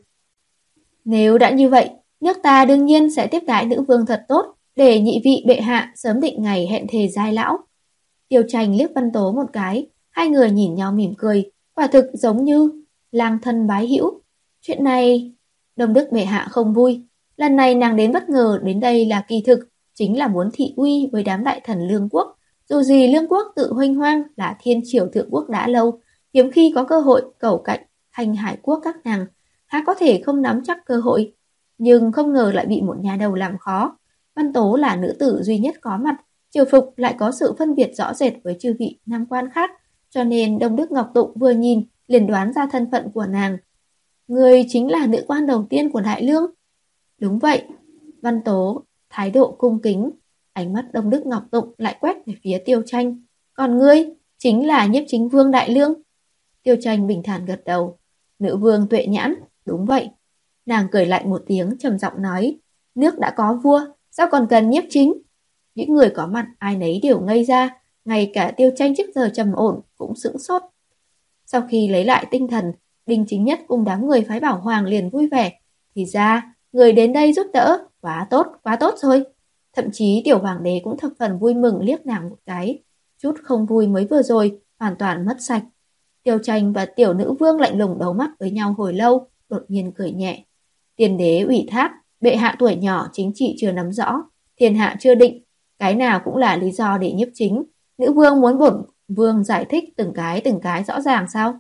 Nếu đã như vậy, nước ta đương nhiên sẽ tiếp đãi nữ vương thật tốt, để nhị vị bệ hạ sớm định ngày hẹn thề giai lão. Tiêu Tranh liếc Văn Tố một cái, hai người nhìn nhau mỉm cười, quả thực giống như lang thân bái hữu. Chuyện này, Đông Đức bệ hạ không vui, lần này nàng đến bất ngờ đến đây là kỳ thực, chính là muốn thị uy với đám đại thần Lương quốc. Dù gì Lương quốc tự huênh hoang là thiên triều thượng quốc đã lâu, hiếm khi có cơ hội cầu cạnh Thanh Hải quốc các nàng, há có thể không nắm chắc cơ hội. Nhưng không ngờ lại bị một nhà đầu làm khó. Văn Tố là nữ tử duy nhất có mặt, triều phục lại có sự phân biệt rõ rệt với chư vị nam quan khác, cho nên Đông Đức Ngọc Tụng vừa nhìn liền đoán ra thân phận của nàng. Người chính là nữ quan đầu tiên của Đại Lương. Đúng vậy. Văn Tố thái độ cung kính, ánh mắt Đông Đức Ngọc Tụng lại quét về phía Tiêu Tranh. Còn ngươi chính là Nhiếp Chính Vương Đại Lương. Tiêu Tranh bình thản gật đầu. Nữ vương Tuệ Nhãn, đúng vậy. Nàng cười lạnh một tiếng trầm giọng nói, nước đã có vua, sao còn cần nhiếp chính? Những người có mặt ai nấy đều ngây ra, ngay cả Tiêu Tranh trước giờ trầm ổn cũng sững sốt. Sau khi lấy lại tinh thần, Đinh Chính Nhất cùng đám người phái Bảo Hoàng liền vui vẻ. Thì ra, người đến đây giúp đỡ, quá tốt, quá tốt rồi. Thậm chí tiểu hoàng đế cũng thập phần vui mừng liếc nàng một cái. Chút không vui mới vừa rồi, hoàn toàn mất sạch. Tiêu Tranh và tiểu nữ vương lạnh lùng đấu mắt với nhau hồi lâu, đột nhiên cười nhẹ. Tiên đế ủy thác, bệ hạ tuổi nhỏ chính trị chưa nắm rõ, thiên hạ chưa định, cái nào cũng là lý do để nhiếp chính. Nữ vương muốn bổn vương giải thích từng cái từng cái rõ ràng sao?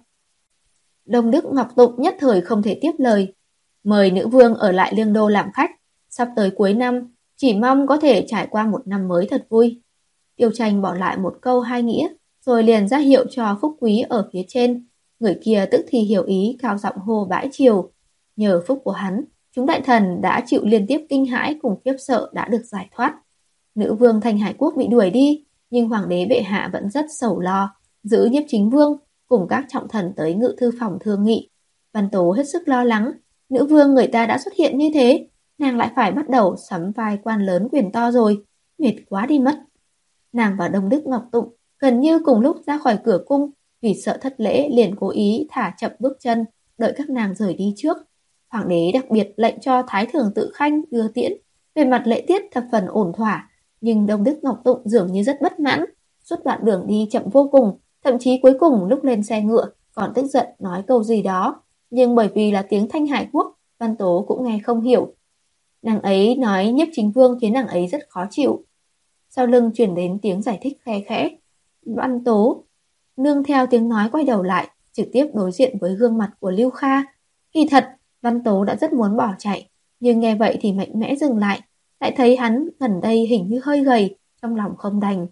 Đông Đức Ngọc Tụng nhất thời không thể tiếp lời. Mời nữ vương ở lại Lương Đô làm khách, sắp tới cuối năm, chỉ mong có thể trải qua một năm mới thật vui. Tiêu Tranh bỏ lại một câu hai nghĩa, rồi liền ra hiệu cho Phúc Quý ở phía trên. Người kia tức thì hiểu ý, cao giọng hô bãi triều. Nhờ phúc của hắn, chúng đại thần đã chịu liên tiếp kinh hãi cùng khiếp sợ đã được giải thoát. Nữ vương Thanh Hải quốc bị đuổi đi, nhưng hoàng đế bệ hạ vẫn rất sầu lo, giữ Nhiếp Chính Vương cùng các trọng thần tới ngự thư phòng thương nghị. Văn Tố hết sức lo lắng, nữ vương người ta đã xuất hiện như thế, nàng lại phải bắt đầu sắm vai quan lớn quyền to rồi, mệt quá đi mất. Nàng và Đông Đức Ngọc Tụng gần như cùng lúc ra khỏi cửa cung, vì sợ thất lễ liền cố ý thả chậm bước chân, đợi các nàng rời đi trước. Hoàng đế đặc biệt lệnh cho Thái Thường Tự Khanh đưa tiễn, về mặt lễ tiết thập phần ổn thỏa, nhưng Đông Đức Ngọc Tụng dường như rất bất mãn, suốt đoạn đường đi chậm vô cùng, thậm chí cuối cùng lúc lên xe ngựa còn tức giận nói câu gì đó, nhưng bởi vì là tiếng Thanh Hải quốc, Văn Tố cũng nghe không hiểu. Nàng ấy nói Nhiếp Chính Vương khiến nàng ấy rất khó chịu. Sau lưng truyền đến tiếng giải thích khe khẽ. Văn Tố nương theo tiếng nói quay đầu lại, trực tiếp đối diện với gương mặt của Lưu Kha. Kỳ thật, Văn Tố đã rất muốn bỏ chạy, nhưng nghe vậy thì mạnh mẽ dừng lại, lại thấy hắn gần đây hình như hơi gầy, trong lòng không đành.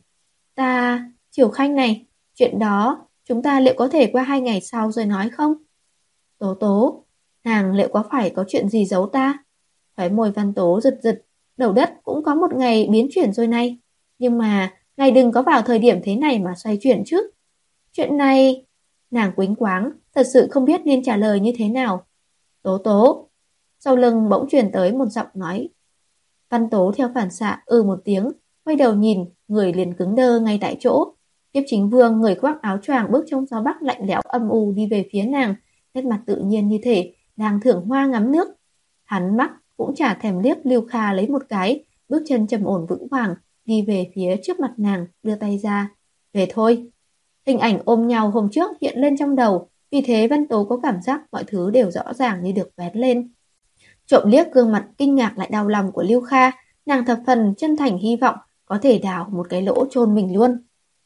Ta, Triều Khanh này, chuyện đó chúng ta liệu có thể qua hai ngày sau rồi nói không? Tố Tố, nàng liệu có phải có chuyện gì giấu ta? Khóe môi Văn Tố giật giật, đầu đất cũng có một ngày biến chuyển rồi này. Nhưng mà, ngài đừng có vào thời điểm thế này mà xoay chuyển chứ. Chuyện này, nàng quĩnh quáng, thật sự không biết nên trả lời như thế nào. Tố Tố, sau lưng bỗng truyền tới một giọng nói. Văn Tố theo phản xạ ừ một tiếng, quay đầu nhìn, người liền cứng đơ ngay tại chỗ. Tiếp Chính Vương người khoác áo choàng bước trong gió bắc lạnh lẽo âm u đi về phía nàng, nét mặt tự nhiên như thể đang thưởng hoa ngắm nước. Hắn mắt cũng chả thèm liếc Lưu Kha lấy một cái, bước chân trầm ổn vững vàng đi về phía trước mặt nàng, đưa tay ra. Về thôi. Hình ảnh ôm nhau hôm trước hiện lên trong đầu, vì thế Văn Tố có cảm giác mọi thứ đều rõ ràng như được vén lên. Trộm liếc gương mặt kinh ngạc lại đau lòng của Lưu Kha, nàng thập phần chân thành hy vọng có thể đào một cái lỗ chôn mình luôn.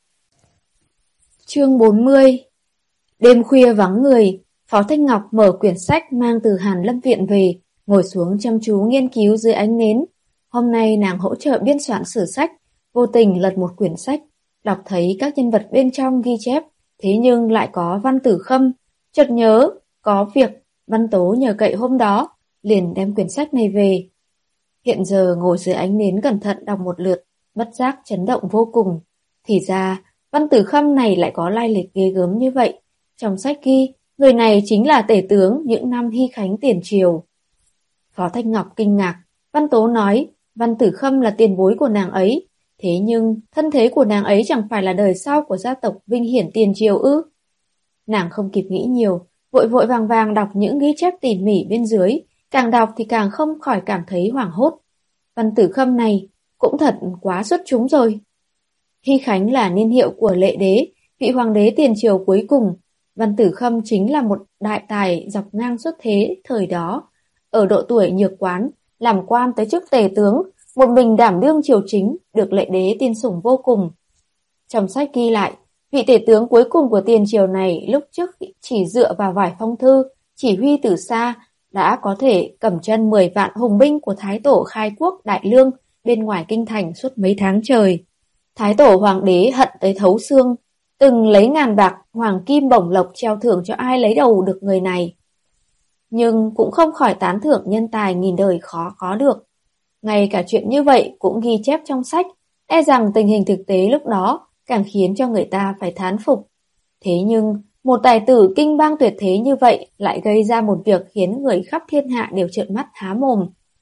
Chương bốn mươi. Đêm khuya vắng người, Phó Thanh Ngọc mở quyển sách mang từ Hàn Lâm Viện về, ngồi xuống chăm chú nghiên cứu dưới ánh nến. Hôm nay nàng hỗ trợ biên soạn sử sách, vô tình lật một quyển sách, đọc thấy các nhân vật bên trong ghi chép, thế nhưng lại có Văn Tử Khâm. Chợt nhớ, có việc Văn Tố nhờ cậy hôm đó, liền đem quyển sách này về. Hiện giờ ngồi dưới ánh nến cẩn thận đọc một lượt, bất giác chấn động vô cùng. Thì ra, Văn Tử Khâm này lại có lai lịch ghê gớm như vậy. Trong sách ghi, người này chính là tể tướng những năm Hy Khánh tiền triều. Phó Thanh Ngọc kinh ngạc, Văn Tố nói, Văn Tử Khâm là tiền bối của nàng ấy. Thế nhưng, thân thế của nàng ấy chẳng phải là đời sau của gia tộc Vinh Hiển tiền triều ư? Nàng không kịp nghĩ nhiều, vội vội vàng vàng đọc những ghi chép tỉ mỉ bên dưới, càng đọc thì càng không khỏi cảm thấy hoảng hốt. Văn Tử Khâm này cũng thật quá xuất chúng rồi. Hy Khánh là niên hiệu của Lệ Đế, vị hoàng đế tiền triều cuối cùng. Văn Tử Khâm chính là một đại tài dọc ngang xuất thế thời đó. Ở độ tuổi nhược quán, làm quan tới chức tề tướng, một mình đảm đương triều chính, được Lệ Đế tin sủng vô cùng. Trong sách ghi lại, vị tể tướng cuối cùng của tiền triều này lúc trước chỉ dựa vào vài phong thư, chỉ huy từ xa, đã có thể cầm chân mười vạn hùng binh của Thái Tổ khai quốc Đại Lương bên ngoài kinh thành suốt mấy tháng trời. Thái Tổ hoàng đế hận tới thấu xương, từng lấy ngàn bạc hoàng kim bổng lộc treo thưởng cho ai lấy đầu được người này. Nhưng cũng không khỏi tán thưởng nhân tài nghìn đời khó có được. Ngay cả chuyện như vậy cũng ghi chép trong sách, e rằng tình hình thực tế lúc đó càng khiến cho người ta phải thán phục. Thế nhưng, một tài tử kinh bang tuyệt thế như vậy lại gây ra một việc khiến người khắp thiên hạ đều trợn mắt há mồm.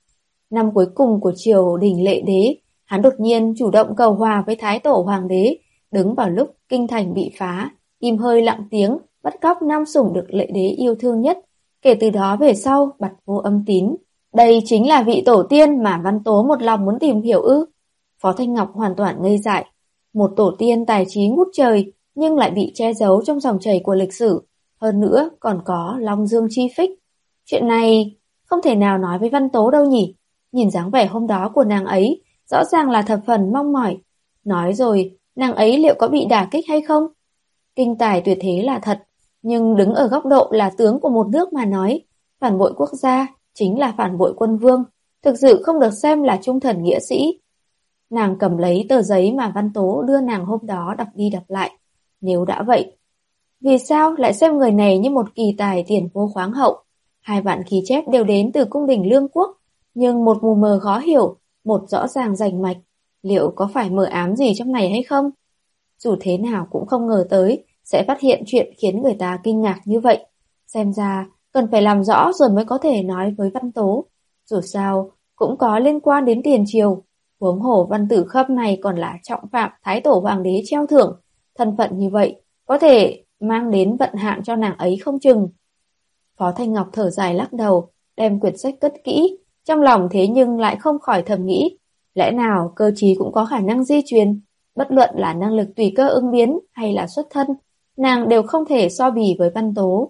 Năm cuối cùng của triều đình Lệ Đế, hắn đột nhiên chủ động cầu hòa với Thái Tổ hoàng đế, đứng vào lúc kinh thành bị phá, im hơi lặng tiếng, bắt cóc nam sủng được Lệ Đế yêu thương nhất. Kể từ đó về sau, bặt vô âm tín. Đây chính là vị tổ tiên mà Văn Tố một lòng muốn tìm hiểu ư? Phó Thanh Ngọc hoàn toàn ngây dại. Một tổ tiên tài trí ngút trời, nhưng lại bị che giấu trong dòng chảy của lịch sử. Hơn nữa còn có Long Dương chi phích. Chuyện này không thể nào nói với Văn Tố đâu nhỉ? Nhìn dáng vẻ hôm đó của nàng ấy, rõ ràng là thập phần mong mỏi. Nói rồi, nàng ấy liệu có bị đả kích hay không? Kinh tài tuyệt thế là thật, nhưng đứng ở góc độ là tướng của một nước mà nói, phản bội quốc gia chính là phản bội quân vương, thực sự không được xem là trung thần nghĩa sĩ. Nàng cầm lấy tờ giấy mà Văn Tố đưa nàng hôm đó đọc đi đọc lại. Nếu đã vậy, vì sao lại xem người này như một kỳ tài tiền vô khoáng hậu? Hai vạn khí chép đều đến từ cung đình Lương Quốc, nhưng một mù mờ khó hiểu, một rõ ràng rành mạch. Liệu có phải mờ ám gì trong này hay không? Dù thế nào cũng không ngờ tới sẽ phát hiện chuyện khiến người ta kinh ngạc như vậy. Xem ra cần phải làm rõ rồi mới có thể nói với Văn Tố. Dù sao cũng có liên quan đến tiền triều. Huống hồ Văn Tử Khâm này còn là trọng phạm Thái Tổ hoàng đế treo thưởng. Thân phận như vậy có thể mang đến vận hạn cho nàng ấy không chừng. Phó Thanh Ngọc thở dài lắc đầu, đem quyển sách cất kỹ. Trong lòng thế nhưng lại không khỏi thầm nghĩ, lẽ nào cơ trí cũng có khả năng di truyền? Bất luận là năng lực tùy cơ ứng biến hay là xuất thân, nàng đều không thể so bì với Văn Tố.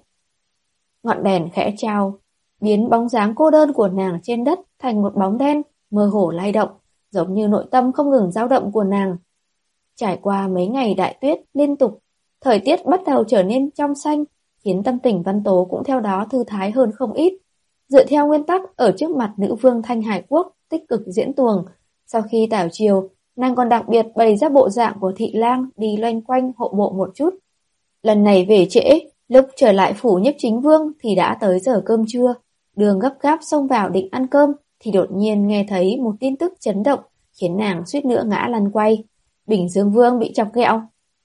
Ngọn đèn khẽ trao, biến bóng dáng cô đơn của nàng trên đất thành một bóng đen, mơ hồ lay động, giống như nội tâm không ngừng dao động của nàng. Trải qua mấy ngày đại tuyết liên tục, thời tiết bắt đầu trở nên trong xanh, khiến tâm tình Văn Tố cũng theo đó thư thái hơn không ít. Dựa theo nguyên tắc ở trước mặt nữ vương Thanh Hải Quốc tích cực diễn tuồng, sau khi tảo triều, nàng còn đặc biệt bày ra bộ dạng của thị lang đi loanh quanh hộ bộ một chút. Lần này về trễ, lúc trở lại phủ Nhiếp Chính Vương thì đã tới giờ cơm trưa. Đường gấp gáp xông vào định ăn cơm thì đột nhiên nghe thấy một tin tức chấn động khiến nàng suýt nữa ngã lăn quay. Bình Dương Vương bị chọc ghẹo.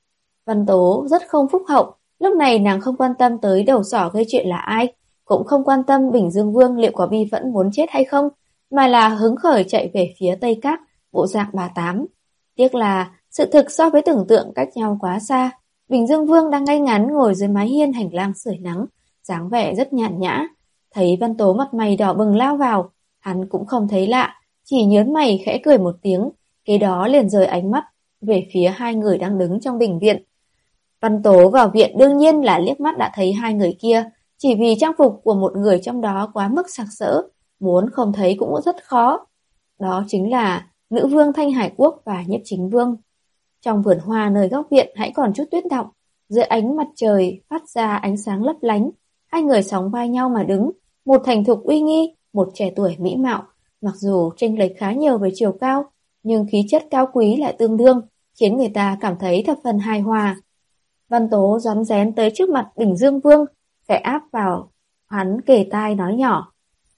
Văn Tố rất không phúc hậu, lúc này nàng không quan tâm tới đầu sỏ gây chuyện là ai, cũng không quan tâm Bình Dương Vương liệu có bi phẫn muốn chết hay không, mà là hứng khởi chạy về phía Tây Các, bộ dạng bà Tám. Tiếc là sự thực so với tưởng tượng cách nhau quá xa. Bình Dương Vương đang ngay ngắn ngồi dưới mái hiên hành lang sưởi nắng, dáng vẻ rất nhàn nhã. Thấy Văn Tố mặt mày đỏ bừng lao vào, hắn cũng không thấy lạ, chỉ nhớn mày khẽ cười một tiếng, kế đó liền rời ánh mắt về phía hai người đang đứng trong đình viện. Văn Tố vào viện đương nhiên là liếc mắt đã thấy hai người kia, chỉ vì trang phục của một người trong đó quá mức sặc sỡ, muốn không thấy cũng rất khó. Đó chính là nữ vương Thanh Hải Quốc và Nhiếp Chính Vương. Trong vườn hoa nơi góc viện hãy còn chút tuyết đọng, dưới ánh mặt trời phát ra ánh sáng lấp lánh, hai người sóng vai nhau mà đứng, một thành thục uy nghi, một trẻ tuổi mỹ mạo. Mặc dù chênh lệch khá nhiều về chiều cao, nhưng khí chất cao quý lại tương đương, khiến người ta cảm thấy thập phần hài hòa. Văn Tố rón rén tới trước mặt Bình Dương Vương, khẽ áp vào hắn kề tai nói nhỏ.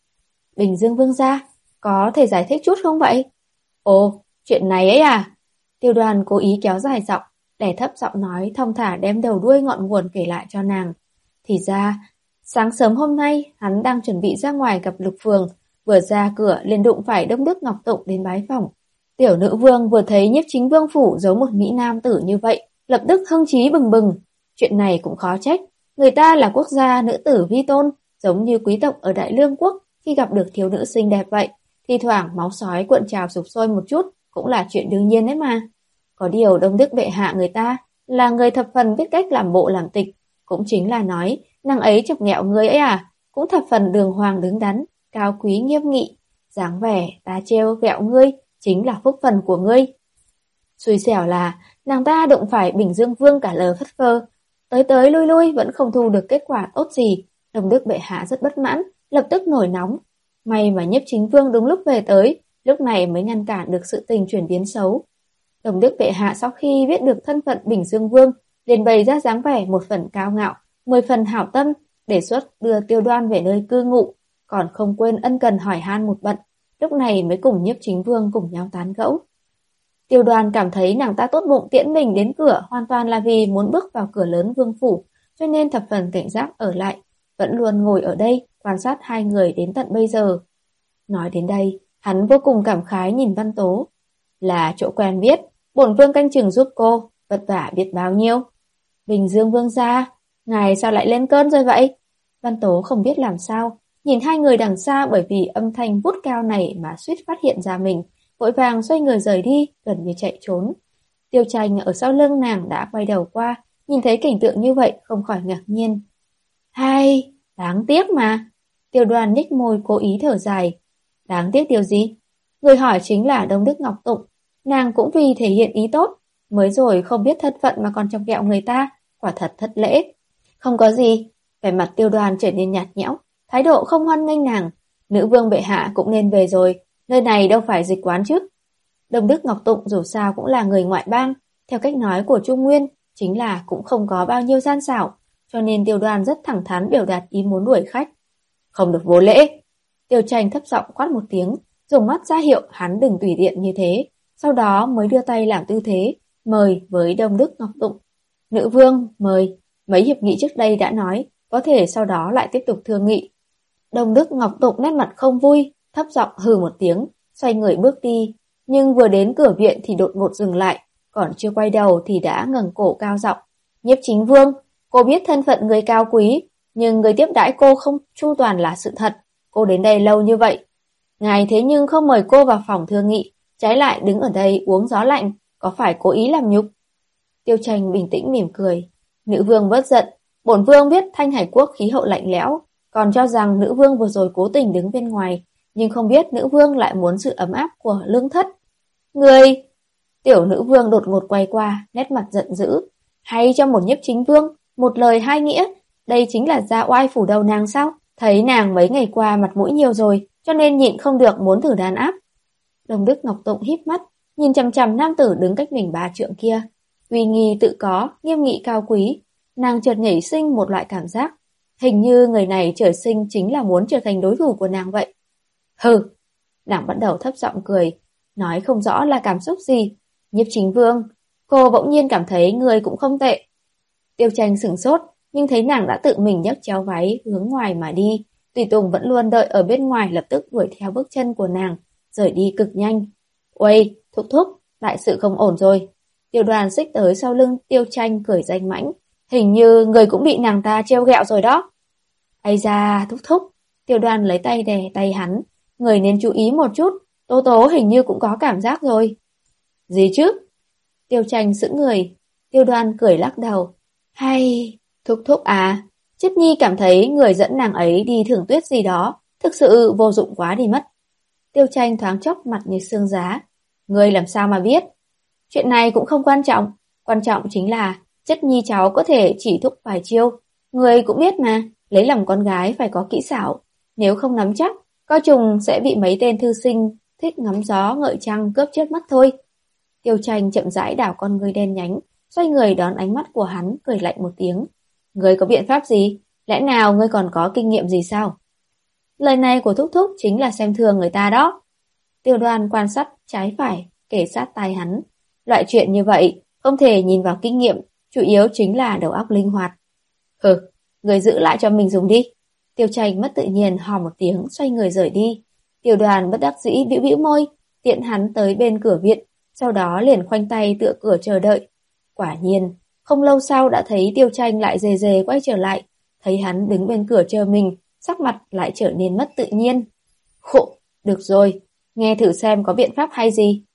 Bình Dương Vương gia, có thể giải thích chút không vậy? Ồ, chuyện này ấy à? Tiêu Đoan cố ý kéo dài giọng, đè thấp giọng nói thong thả đem đầu đuôi ngọn nguồn kể lại cho nàng. Thì ra, sáng sớm hôm nay hắn đang chuẩn bị ra ngoài gặp Lục Phường, vừa ra cửa liền đụng phải Đông Đức Ngọc Tụng đến bái phỏng. Tiểu nữ vương vừa thấy Nhiếp Chính Vương phủ giấu một mỹ nam tử như vậy, lập tức hưng trí bừng bừng. Chuyện này cũng khó trách, Người ta là quốc gia nữ tử vi tôn, giống như quý tộc ở Đại Lương quốc khi gặp được thiếu nữ xinh đẹp vậy. Thi thoảng máu sói cuộn trào sục sôi một chút cũng là chuyện đương nhiên đấy mà. Có điều Đông Đức bệ hạ người ta là người thập phần biết cách làm bộ làm tịch, cũng chính là nói nàng ấy chọc ghẹo người ấy à, cũng thập phần đường hoàng đứng đắn, cao quý nghiêm nghị, dáng vẻ ta trêu ghẹo ngươi chính là phúc phần của ngươi. Xui xẻo là nàng ta đụng phải Bình Dương Vương cả lờ phất phơ, tới tới lui lui vẫn không thu được kết quả tốt gì. Đông Đức bệ hạ rất bất mãn, lập tức nổi nóng. May mà Nhiếp Chính Vương đúng lúc về tới, lúc này mới ngăn cản được sự tình chuyển biến xấu. Đông Đức bệ hạ sau khi biết được thân phận Bình Dương Vương, liền bày ra dáng vẻ một phần cao ngạo, mười phần hảo tâm, đề xuất đưa Tiêu Đoan về nơi cư ngụ, còn không quên ân cần hỏi han một bận, lúc này mới cùng Nhiếp Chính Vương cùng nhau tán gẫu. Tiêu Đoan cảm thấy nàng ta tốt bụng tiễn mình đến cửa hoàn toàn là vì muốn bước vào cửa lớn vương phủ, cho nên thập phần cảnh giác ở lại, vẫn luôn ngồi ở đây quan sát hai người đến tận bây giờ. Nói đến đây, hắn vô cùng cảm khái nhìn Văn Tố. Là chỗ quen biết, bổn vương canh chừng giúp cô, vất vả biết bao nhiêu. Bình Dương Vương gia, ngài sao lại lên cơn rồi vậy? Văn Tố không biết làm sao, nhìn hai người đằng xa bởi vì âm thanh vút cao này mà suýt phát hiện ra mình, vội vàng xoay người rời đi, gần như chạy trốn. Tiêu Tranh ở sau lưng nàng đã quay đầu qua, nhìn thấy cảnh tượng như vậy không khỏi ngạc nhiên. Hay, đáng tiếc mà. Tiêu Đoan nhếch môi cố ý thở dài. Đáng tiếc điều gì? Người hỏi chính là Đông Đức Ngọc Tụng. Nàng cũng vì thể hiện ý tốt, mới rồi không biết thân phận mà còn chọc ghẹo người ta, quả thật thất lễ. Không có gì, vẻ mặt Tiêu Đoan trở nên nhạt nhẽo, thái độ không hoan nghênh nàng. Nữ vương bệ hạ cũng nên về rồi, nơi này đâu phải dịch quán chứ. Đông Đức Ngọc Tụng dù sao cũng là người ngoại bang, theo cách nói của Trung Nguyên, chính là cũng không có bao nhiêu gian xảo, cho nên Tiêu Đoan rất thẳng thắn biểu đạt ý muốn đuổi khách. Không được vô lễ. Tiêu Tranh thấp giọng quát một tiếng, dùng mắt ra hiệu hắn đừng tùy tiện như thế, sau đó mới đưa tay làm tư thế, mời với Đông Đức Ngọc Tụng. Nữ vương, mời. Mấy hiệp nghị trước đây đã nói, có thể sau đó lại tiếp tục thương nghị. Đông Đức Ngọc Tụng nét mặt không vui, thấp giọng hừ một tiếng, xoay người bước đi, nhưng vừa đến cửa viện thì đột ngột dừng lại, còn chưa quay đầu thì đã ngẩng cổ cao giọng. Nhiếp Chính Vương, cô biết thân phận người cao quý, nhưng người tiếp đãi cô không chu toàn là sự thật. Cô đến đây lâu như vậy, ngài thế nhưng không mời cô vào phòng thương nghị, trái lại đứng ở đây uống gió lạnh, có phải cố ý làm nhục? Tiêu Tranh bình tĩnh mỉm cười. Nữ vương bớt giận, bổn vương biết Thanh Hải quốc khí hậu lạnh lẽo, còn cho rằng nữ vương vừa rồi cố tình đứng bên ngoài, nhưng không biết nữ vương lại muốn sự ấm áp của lương thất. Người! Tiểu nữ vương đột ngột quay qua, nét mặt giận dữ. Hay cho một Nhiếp Chính Vương, một lời hai nghĩa, đây chính là ra oai phủ đầu nàng sao? Thấy nàng mấy ngày qua mặt mũi nhiều rồi, cho nên nhịn không được muốn thử đàn áp. Đông Đức Ngọc Tụng híp mắt, nhìn chằm chằm nam tử đứng cách mình ba trượng kia. Uy nghi tự có, nghiêm nghị cao quý, nàng chợt nhảy sinh một loại cảm giác. Hình như người này trời sinh chính là muốn trở thành đối thủ của nàng vậy. Hừ, nàng bắt đầu thấp giọng cười, nói không rõ là cảm xúc gì. Nhiếp Chính Vương, cô bỗng nhiên cảm thấy người cũng không tệ. Tiêu Tranh sửng sốt, nhưng thấy nàng đã tự mình nhấc chéo váy hướng ngoài mà đi. Tùy Tùng vẫn luôn đợi ở bên ngoài lập tức đuổi theo bước chân của nàng, rời đi cực nhanh. Uầy, thúc thúc, đại sự không ổn rồi. Tiêu Đoan xích tới sau lưng Tiêu Tranh cười danh mãnh. Hình như người cũng bị nàng ta trêu ghẹo rồi đó. Ây da, thúc thúc. Tiêu Đoan lấy tay đè tay hắn. Người nên chú ý một chút, Tố Tố hình như cũng có cảm giác rồi. Gì chứ? Tiêu Tranh sững người. Tiêu Đoan cười lắc đầu. Hay, thúc thúc à, Chiết Nhi cảm thấy người dẫn nàng ấy đi thưởng tuyết gì đó, thực sự vô dụng quá đi mất. Tiêu Tranh thoáng chốc mặt như xương giá. Người làm sao mà biết? Chuyện này cũng không quan trọng, quan trọng chính là Chiết Nhi cháu có thể chỉ thúc vài chiêu. Người cũng biết mà, lấy lòng con gái phải có kỹ xảo, nếu không nắm chắc, coi chừng sẽ bị mấy tên thư sinh thích ngắm gió ngợi trăng cướp chết mất thôi. Tiêu Tranh chậm rãi đảo con ngươi đen nhánh, xoay người đón ánh mắt của hắn, cười lạnh một tiếng. Ngươi có biện pháp gì? Lẽ nào ngươi còn có kinh nghiệm gì sao? Lời này của thúc thúc chính là xem thường người ta đó. Tiêu Đoan quan sát trái phải, kể sát tai hắn. Loại chuyện như vậy, không thể nhìn vào kinh nghiệm, chủ yếu chính là đầu óc linh hoạt. Hừ, người giữ lại cho mình dùng đi. Tiêu Tranh mất tự nhiên hò một tiếng, xoay người rời đi. Tiêu Đoan bất đắc dĩ bĩu bĩu môi, tiện hắn tới bên cửa viện, sau đó liền khoanh tay tựa cửa chờ đợi. Quả nhiên, Không lâu sau đã thấy Tiêu Tranh lại rề rề quay trở lại, thấy hắn đứng bên cửa chờ mình, sắc mặt lại trở nên mất tự nhiên. Khụ, được rồi, nghe thử xem có biện pháp hay gì.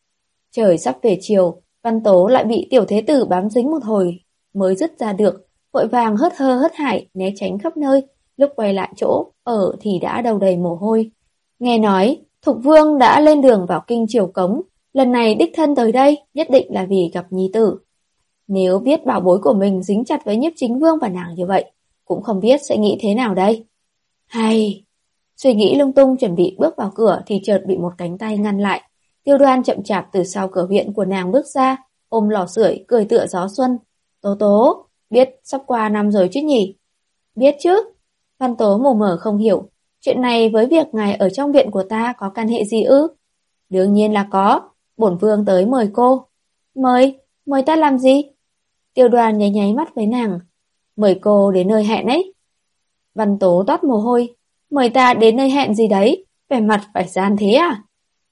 Trời sắp về chiều, Văn Tố lại bị tiểu thế tử bám dính một hồi mới dứt ra được, vội vàng hớt hơ hớt hải né tránh khắp nơi, lúc quay lại chỗ ở thì đã đầu đầy mồ hôi. Nghe nói Thục Vương đã lên đường vào kinh Triều Cống, lần này đích thân tới đây nhất định là vì gặp nhi tử. Nếu biết bảo bối của mình dính chặt với Nhiếp Chính Vương và nàng như vậy, cũng không biết sẽ nghĩ thế nào đây. Hay... Suy nghĩ lung tung chuẩn bị bước vào cửa thì chợt bị một cánh tay ngăn lại. Tiêu Đoan chậm chạp từ sau cửa viện của nàng bước ra, ôm lò sưởi cười tựa gió xuân. Tố Tố, biết sắp qua năm rồi chứ nhỉ? Biết chứ. Văn Tố mù mờ không hiểu. Chuyện này với việc ngài ở trong viện của ta có can hệ gì ư? Đương nhiên là có. Bổn vương tới mời cô. Mời? Mời ta làm gì? Tiêu Đoan nháy nháy mắt với nàng. Mời cô đến nơi hẹn ấy. Văn Tố toát mồ hôi. Mời ta đến nơi hẹn gì đấy? Vẻ mặt phải gian thế à?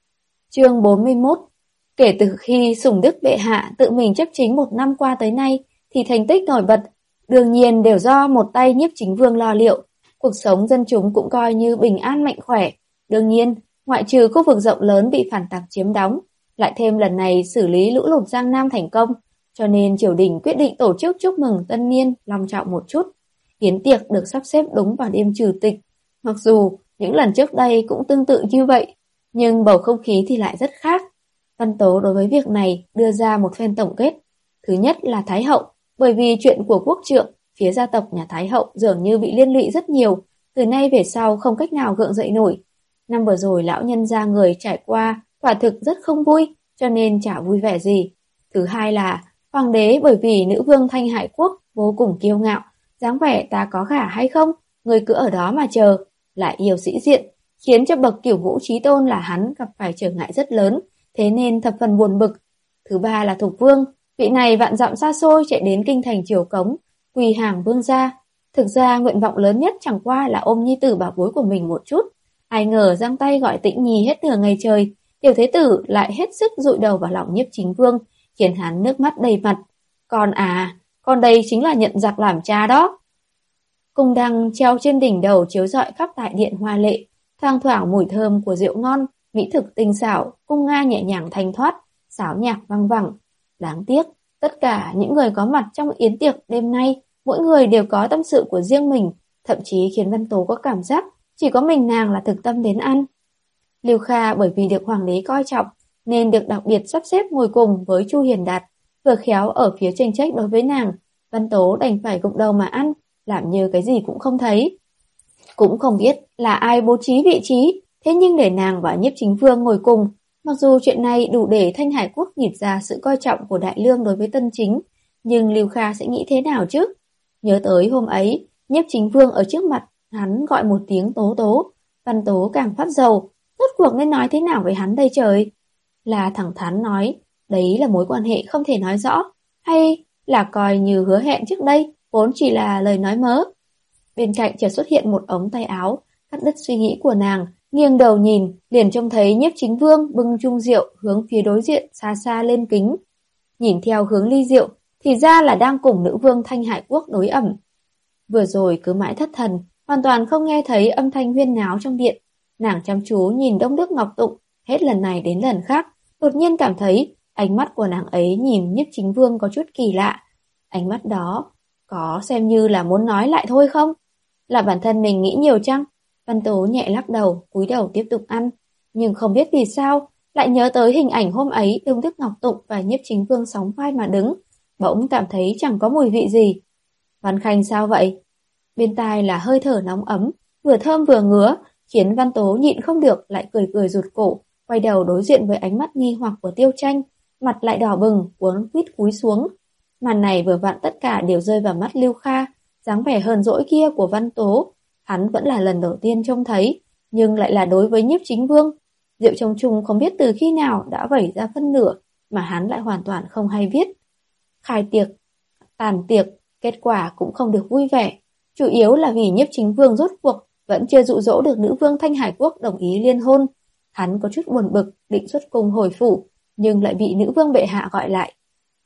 Chương bốn mươi mốt. Kể từ khi Sủng Đức bệ hạ tự mình chấp chính một năm qua tới nay, thì thành tích nổi bật đương nhiên đều do một tay Nhiếp Chính Vương lo liệu. Cuộc sống dân chúng cũng coi như bình an mạnh khỏe. Đương nhiên, ngoại trừ khu vực rộng lớn bị phản tặc chiếm đóng, lại thêm lần này xử lý lũ lụt Giang Nam thành công, cho nên triều đình quyết định tổ chức chúc mừng tân niên long trọng một chút. Yến tiệc được sắp xếp đúng vào đêm trừ tịch. Mặc dù những lần trước đây cũng tương tự như vậy, nhưng bầu không khí thì lại rất khác. Văn Tố đối với việc này đưa ra một phen tổng kết. Thứ nhất là Thái Hậu, bởi vì chuyện của quốc trượng, phía gia tộc nhà Thái Hậu dường như bị liên lụy rất nhiều, từ nay về sau không cách nào gượng dậy nổi. Năm vừa rồi lão nhân gia người trải qua quả thực rất không vui, cho nên chả vui vẻ gì. Thứ hai là Hoàng đế, bởi vì nữ vương Thanh Hải Quốc vô cùng kiêu ngạo, dáng vẻ ta có gả hay không, người cứ ở đó mà chờ, lại yêu sĩ diện, khiến cho bậc cửu ngũ chí tôn là hắn gặp phải trở ngại rất lớn, thế nên thập phần buồn bực. Thứ ba là Thục Vương, vị này vạn dặm xa xôi chạy đến kinh thành Triều Cống, quỳ hàng vương gia. Thực ra nguyện vọng lớn nhất chẳng qua là ôm nhi tử bảo bối của mình một chút. Ai ngờ giang tay gọi Tĩnh Nhi hết nửa ngày trời, tiểu thế tử lại hết sức dụi đầu vào lòng Nhiếp Chính Vương, khiến hắn nước mắt đầy mặt. Con à, con đây chính là nhận giặc làm cha đó. Cung đăng treo trên đỉnh đầu chiếu rọi khắp đại điện hoa lệ, thoang thoảng mùi thơm của rượu ngon, mỹ thực tinh xảo, cung nga nhẹ nhàng thanh thoát, sáo nhạc vang vẳng. Đáng tiếc, tất cả những người có mặt trong yến tiệc đêm nay, mỗi người đều có tâm sự của riêng mình, thậm chí khiến Văn Tố có cảm giác chỉ có mình nàng là thực tâm đến ăn. Lưu Kha bởi vì được hoàng đế coi trọng, nên được đặc biệt sắp xếp ngồi cùng với Chu Hiền Đạt, vừa khéo ở phía tranh trách đối với nàng. Văn Tố đành phải gục đầu mà ăn, làm như cái gì cũng không thấy. Cũng không biết là ai bố trí vị trí, thế nhưng để nàng và Nhiếp Chính Vương ngồi cùng, mặc dù chuyện này đủ để Thanh Hải Quốc nhìn ra sự coi trọng của Đại Lương đối với Tân Chính, nhưng Lưu Kha sẽ nghĩ thế nào chứ? Nhớ tới hôm ấy, Nhiếp Chính Vương ở trước mặt, hắn gọi một tiếng Tố Tố, Văn Tố càng phát dầu, rốt cuộc nên nói thế nào với hắn đây trời? Là thẳng thắn nói, đấy là mối quan hệ không thể nói rõ, hay là coi như hứa hẹn trước đây, vốn chỉ là lời nói mớ? Bên cạnh chợt xuất hiện một ống tay áo, cắt đứt suy nghĩ của nàng, nghiêng đầu nhìn, liền trông thấy Nhiếp Chính Vương bưng chung rượu hướng phía đối diện xa xa lên kính. Nhìn theo hướng ly rượu, thì ra là đang cùng nữ vương Thanh Hải Quốc đối ẩm. Vừa rồi cứ mãi thất thần, hoàn toàn không nghe thấy âm thanh huyên náo trong điện. Nàng chăm chú nhìn Đông Đức Ngọc Tụng, hết lần này đến lần khác, đột nhiên cảm thấy ánh mắt của nàng ấy nhìn Nhiếp Chính Vương có chút kỳ lạ. Ánh mắt đó có xem như là muốn nói lại thôi không? Là bản thân mình nghĩ nhiều chăng? Văn Tố nhẹ lắc đầu, cúi đầu tiếp tục ăn. Nhưng không biết vì sao, lại nhớ tới hình ảnh hôm ấy Đông Đức Ngọc Tụng và Nhiếp Chính Vương sóng vai mà đứng, bỗng cảm thấy chẳng có mùi vị gì. Văn Khanh sao vậy? Bên tai là hơi thở nóng ấm, vừa thơm vừa ngứa, khiến Văn Tố nhịn không được lại cười cười rụt cổ, quay đầu đối diện với ánh mắt nghi hoặc của Tiêu Tranh, mặt lại đỏ bừng, cuống quýt cúi xuống. Màn này vừa vặn tất cả đều rơi vào mắt Lưu Kha, dáng vẻ hờn dỗi kia của Văn Tố, hắn vẫn là lần đầu tiên trông thấy, nhưng lại là đối với Nhiếp Chính Vương. Rượu trong chung không biết từ khi nào đã vẩy ra phân nửa, mà hắn lại hoàn toàn không hay biết. Khai tiệc, tàn tiệc, kết quả cũng không được vui vẻ, chủ yếu là vì Nhiếp Chính Vương rốt cuộc vẫn chưa dụ dỗ được nữ vương Thanh Hải Quốc đồng ý liên hôn. Hắn có chút buồn bực, định xuất cung hồi phủ, nhưng lại bị nữ vương bệ hạ gọi lại.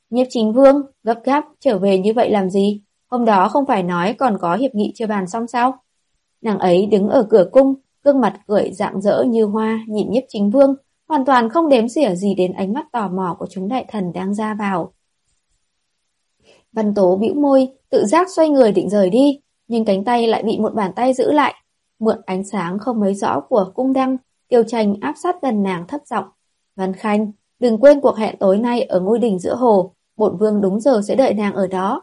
Nhiếp Chính Vương, gấp gáp trở về như vậy làm gì? Hôm đó không phải nói còn có hiệp nghị chưa bàn xong sao? Nàng ấy đứng ở cửa cung, gương mặt cười rạng rỡ như hoa, nhìn Nhiếp Chính Vương, hoàn toàn không đếm xỉa gì đến ánh mắt tò mò của chúng đại thần đang ra vào. Văn Tố bĩu môi, tự giác xoay người định rời đi, nhưng cánh tay lại bị một bàn tay giữ lại. Mượn ánh sáng không mấy rõ của cung đăng, Tiêu Tranh áp sát gần nàng thấp giọng. Văn Khanh, đừng quên cuộc hẹn tối nay ở ngôi đình giữa hồ, bổn vương đúng giờ sẽ đợi nàng ở đó.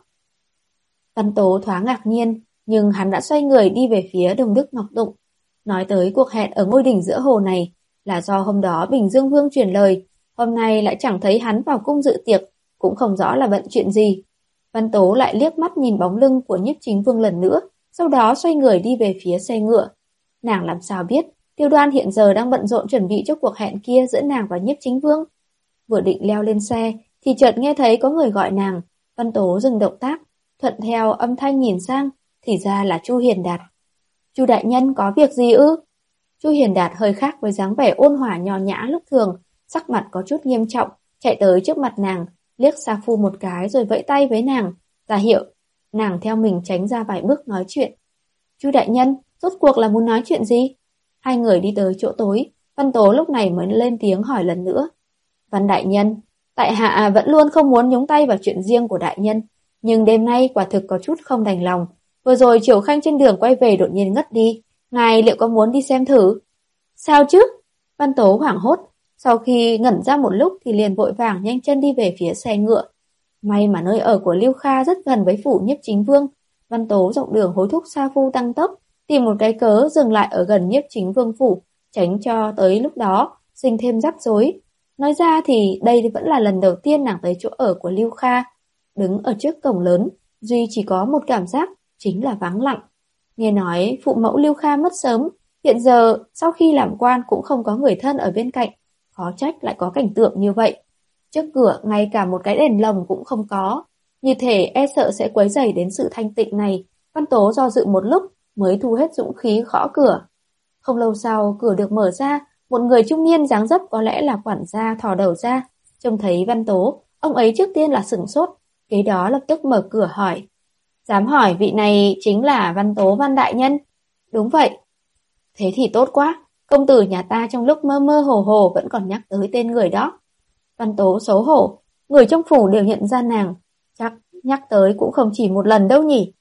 Văn Tố thoáng ngạc nhiên, nhưng hắn đã xoay người đi về phía Đông Đức Ngọc Tụng. Nói tới cuộc hẹn ở ngôi đình giữa hồ này là do hôm đó Bình Dương Vương truyền lời, hôm nay lại chẳng thấy hắn vào cung dự tiệc, cũng không rõ là bận chuyện gì. Văn Tố lại liếc mắt nhìn bóng lưng của Nhiếp Chính Vương lần nữa, sau đó xoay người đi về phía xe ngựa. Nàng làm sao biết, Tiêu Đoan hiện giờ đang bận rộn chuẩn bị cho cuộc hẹn kia giữa nàng và Nhiếp Chính Vương. Vừa định leo lên xe, thì chợt nghe thấy có người gọi nàng. Văn Tố dừng động tác, thuận theo âm thanh nhìn sang, thì ra là Chu Hiền Đạt. Chu đại nhân có việc gì ư? Chu Hiền Đạt hơi khác với dáng vẻ ôn hòa nho nhã lúc thường, sắc mặt có chút nghiêm trọng, chạy tới trước mặt nàng, liếc Sa Phu một cái rồi vẫy tay với nàng, ra hiệu nàng theo mình tránh ra vài bước nói chuyện. Chu đại nhân, rốt cuộc là muốn nói chuyện gì? Hai người đi tới chỗ tối, Văn Tố lúc này mới lên tiếng hỏi lần nữa. Văn đại nhân, tại hạ vẫn luôn không muốn nhúng tay vào chuyện riêng của đại nhân, nhưng đêm nay quả thực có chút không đành lòng. Vừa rồi Triều Khanh trên đường quay về đột nhiên ngất đi, ngài liệu có muốn đi xem thử? Sao chứ? Văn Tố hoảng hốt, sau khi ngẩn ra một lúc thì liền vội vàng nhanh chân đi về phía xe ngựa. May mà nơi ở của Lưu Kha rất gần với phủ Nhiếp Chính Vương. Văn Tố dọc đường hối thúc Sa Phu tăng tốc, tìm một cái cớ dừng lại ở gần Nhiếp Chính Vương phủ, tránh cho tới lúc đó sinh thêm rắc rối. Nói ra thì đây vẫn là lần đầu tiên nàng tới chỗ ở của Lưu Kha. Đứng ở trước cổng lớn, duy chỉ có một cảm giác, chính là vắng lặng. Nghe nói phụ mẫu Lưu Kha mất sớm, hiện giờ sau khi làm quan cũng không có người thân ở bên cạnh, khó trách lại có cảnh tượng như vậy. Trước cửa ngay cả một cái đèn lồng cũng không có, như thể e sợ sẽ quấy rầy đến sự thanh tịnh này. Văn Tố do dự một lúc mới thu hết dũng khí gõ cửa. Không lâu sau cửa được mở ra, một người trung niên dáng dấp có lẽ là quản gia thò đầu ra, trông thấy Văn Tố, ông ấy trước tiên là sửng sốt, kế đó lập tức mở cửa hỏi. Dám hỏi vị này chính là Văn Tố Văn đại nhân? Đúng vậy. Thế thì tốt quá, công tử nhà ta trong lúc mơ mơ hồ hồ vẫn còn nhắc tới tên người đó. Văn Tố xấu hổ, người trong phủ đều nhận ra nàng, chắc nhắc tới cũng không chỉ một lần đâu nhỉ.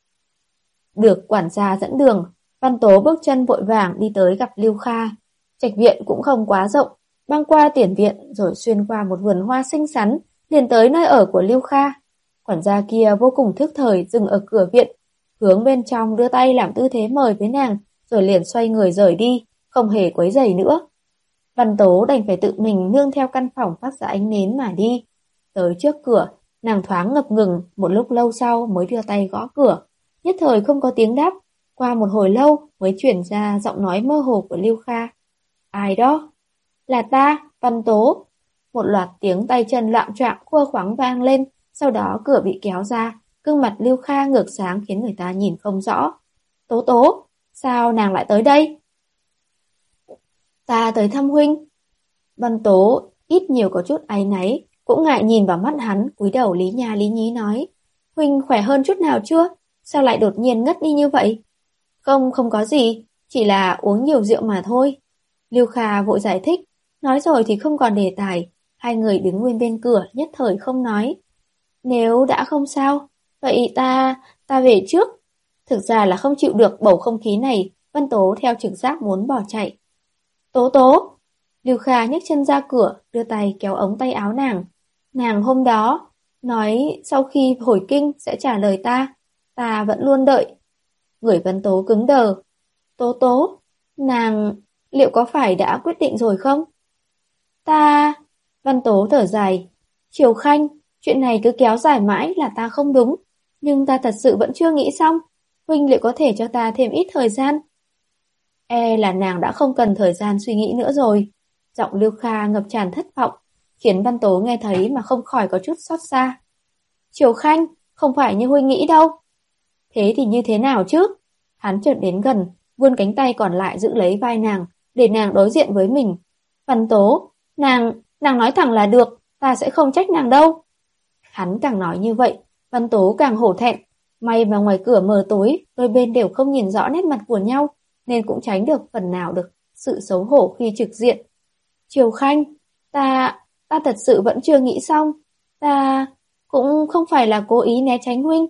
Được quản gia dẫn đường, Văn Tố bước chân vội vàng đi tới gặp Lưu Kha. Trạch viện cũng không quá rộng, băng qua tiền viện rồi xuyên qua một vườn hoa xinh xắn, liền tới nơi ở của Lưu Kha. Quản gia kia vô cùng thức thời dừng ở cửa viện, hướng bên trong đưa tay làm tư thế mời với nàng, rồi liền xoay người rời đi, không hề quấy rầy nữa. Văn Tố đành phải tự mình nương theo căn phòng phát ra ánh nến mà đi. Tới trước cửa, nàng thoáng ngập ngừng, một lúc lâu sau mới đưa tay gõ cửa. Nhất thời không có tiếng đáp, qua một hồi lâu mới chuyển ra giọng nói mơ hồ của Lưu Kha. Ai đó? Là ta, Văn Tố. Một loạt tiếng tay chân loạng choạng khua khoáng vang lên, sau đó cửa bị kéo ra, gương mặt Lưu Kha ngược sáng khiến người ta nhìn không rõ. Tố Tố, sao nàng lại tới đây? Ta tới thăm huynh. Văn Tố ít nhiều có chút áy náy, cũng ngại nhìn vào mắt hắn, cúi đầu lý nha lý nhí nói. Huynh khỏe hơn chút nào chưa? Sao lại đột nhiên ngất đi như vậy? Không, không có gì, chỉ là uống nhiều rượu mà thôi. Lưu Kha vội giải thích, nói rồi thì không còn đề tài, hai người đứng nguyên bên cửa nhất thời không nói. Nếu đã không sao, vậy ta, ta về trước. Thực ra là không chịu được bầu không khí này, Văn Tố theo trực giác muốn bỏ chạy. Tố Tố! Lưu Kha nhấc chân ra cửa, đưa tay kéo ống tay áo nàng. Nàng hôm đó, nói sau khi hồi kinh sẽ trả lời ta, ta vẫn luôn đợi. Người Văn Tố cứng đờ. Tố Tố, nàng liệu có phải đã quyết định rồi không? Ta... Văn Tố thở dài. Triều Khanh, chuyện này cứ kéo dài mãi là ta không đúng, nhưng ta thật sự vẫn chưa nghĩ xong. Huynh liệu có thể cho ta thêm ít thời gian? E là nàng đã không cần thời gian suy nghĩ nữa rồi. Giọng Lưu Kha ngập tràn thất vọng, khiến Văn Tố nghe thấy mà không khỏi có chút xót xa. Triều Khanh, không phải như huynh nghĩ đâu. Thế thì như thế nào chứ? Hắn chợt đến gần, vươn cánh tay còn lại giữ lấy vai nàng, để nàng đối diện với mình. Văn Tố, nàng, nàng nói thẳng là được, ta sẽ không trách nàng đâu. Hắn càng nói như vậy, Văn Tố càng hổ thẹn. May mà ngoài cửa mờ tối, đôi bên đều không nhìn rõ nét mặt của nhau, nên cũng tránh được phần nào được sự xấu hổ khi trực diện. Triều Khanh, ta, ta thật sự vẫn chưa nghĩ xong. Ta cũng không phải là cố ý né tránh huynh.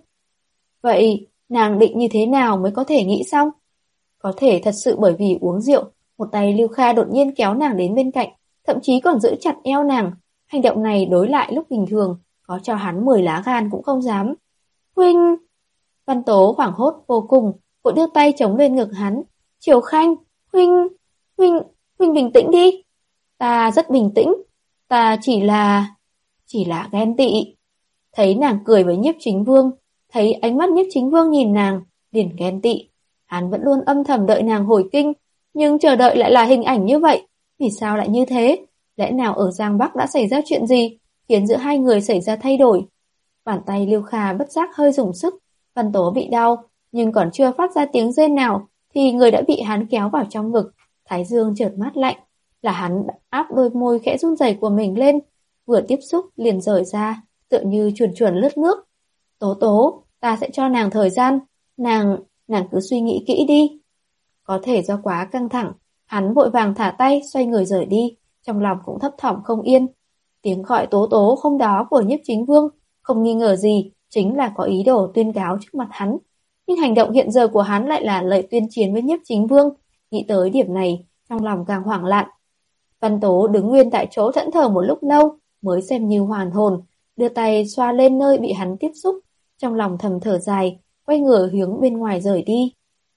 Vậy, nàng định như thế nào mới có thể nghĩ xong? Có thể thật sự bởi vì uống rượu, một tay Lưu Kha đột nhiên kéo nàng đến bên cạnh, thậm chí còn giữ chặt eo nàng. Hành động này đối lại lúc bình thường, có cho hắn mười lá gan cũng không dám. Huynh! Văn Tố hoảng hốt vô cùng, vội đưa tay chống lên ngực hắn. Triều Khanh, huynh, huynh, huynh bình tĩnh đi. Ta rất bình tĩnh, ta chỉ là, chỉ là ghen tị. Thấy nàng cười với Nhiếp Chính Vương, thấy ánh mắt Nhiếp Chính Vương nhìn nàng, liền ghen tị. Hắn vẫn luôn âm thầm đợi nàng hồi kinh, nhưng chờ đợi lại là hình ảnh như vậy. Vì sao lại như thế? Lẽ nào ở Giang Bắc đã xảy ra chuyện gì, khiến giữa hai người xảy ra thay đổi? Bàn tay Lưu Kha bất giác hơi dùng sức, Văn Tố bị đau, nhưng còn chưa phát ra tiếng rên nào, thì người đã bị hắn kéo vào trong ngực. Thái dương chợt mát lạnh, là hắn áp đôi môi khẽ run rẩy của mình lên, vừa tiếp xúc liền rời ra, tựa như chuồn chuồn lướt nước. Tố Tố, ta sẽ cho nàng thời gian, nàng, nàng cứ suy nghĩ kỹ đi. Có thể do quá căng thẳng, hắn vội vàng thả tay, xoay người rời đi, trong lòng cũng thấp thỏm không yên. Tiếng gọi Tố Tố hôm đó của Nhiếp Chính Vương, không nghi ngờ gì, chính là có ý đồ tuyên cáo trước mặt hắn. Nhưng hành động hiện giờ của hắn lại là lời tuyên chiến với Nhiếp Chính Vương. Nghĩ tới điểm này, trong lòng càng hoảng loạn. Văn Tố đứng nguyên tại chỗ thẫn thờ một lúc lâu, mới xem như hoàn hồn, đưa tay xoa lên nơi bị hắn tiếp xúc, trong lòng thầm thở dài, quay người hướng bên ngoài rời đi.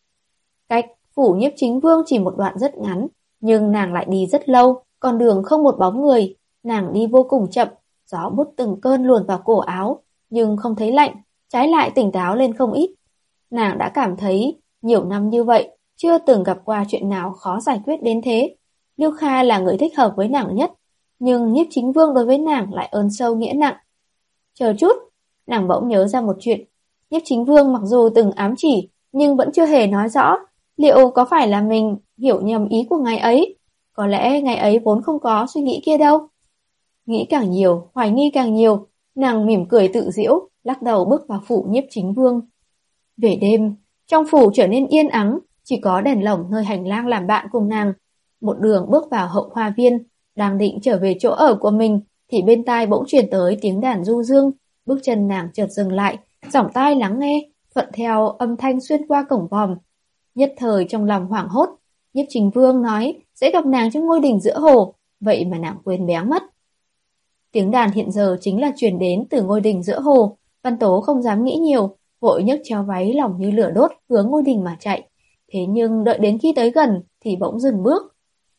Cách phủ Nhiếp Chính Vương chỉ một đoạn rất ngắn, nhưng nàng lại đi rất lâu, con đường không một bóng người, nàng đi vô cùng chậm, gió bút từng cơn luồn vào cổ áo, nhưng không thấy lạnh, trái lại tỉnh táo lên không ít. Nàng đã cảm thấy, nhiều năm như vậy, chưa từng gặp qua chuyện nào khó giải quyết đến thế. Lưu Kha là người thích hợp với nàng nhất, nhưng Nhiếp Chính Vương đối với nàng lại ơn sâu nghĩa nặng. Chờ chút, nàng bỗng nhớ ra một chuyện. Nhiếp Chính Vương mặc dù từng ám chỉ, nhưng vẫn chưa hề nói rõ, liệu có phải là mình hiểu nhầm ý của ngài ấy? Có lẽ ngài ấy vốn không có suy nghĩ kia đâu. Nghĩ càng nhiều, hoài nghi càng nhiều, nàng mỉm cười tự giễu, lắc đầu bước vào phủ Nhiếp Chính Vương. Về đêm, trong phủ trở nên yên ắng, chỉ có đèn lồng nơi hành lang làm bạn cùng nàng. Một đường bước vào hậu hoa viên, đang định trở về chỗ ở của mình, thì bên tai bỗng truyền tới tiếng đàn du dương. Bước chân nàng chợt dừng lại, dõng tai lắng nghe, thuận theo âm thanh xuyên qua cổng vòm. Nhất thời trong lòng hoảng hốt, Nhiếp Chính Vương nói sẽ gặp nàng trong ngôi đình giữa hồ, vậy mà nàng quên béng mất. Tiếng đàn hiện giờ chính là truyền đến từ ngôi đình giữa hồ. Văn Tố không dám nghĩ nhiều, vội nhấc chéo váy lòng như lửa đốt hướng ngôi đình mà chạy. Thế nhưng đợi đến khi tới gần thì bỗng dừng bước.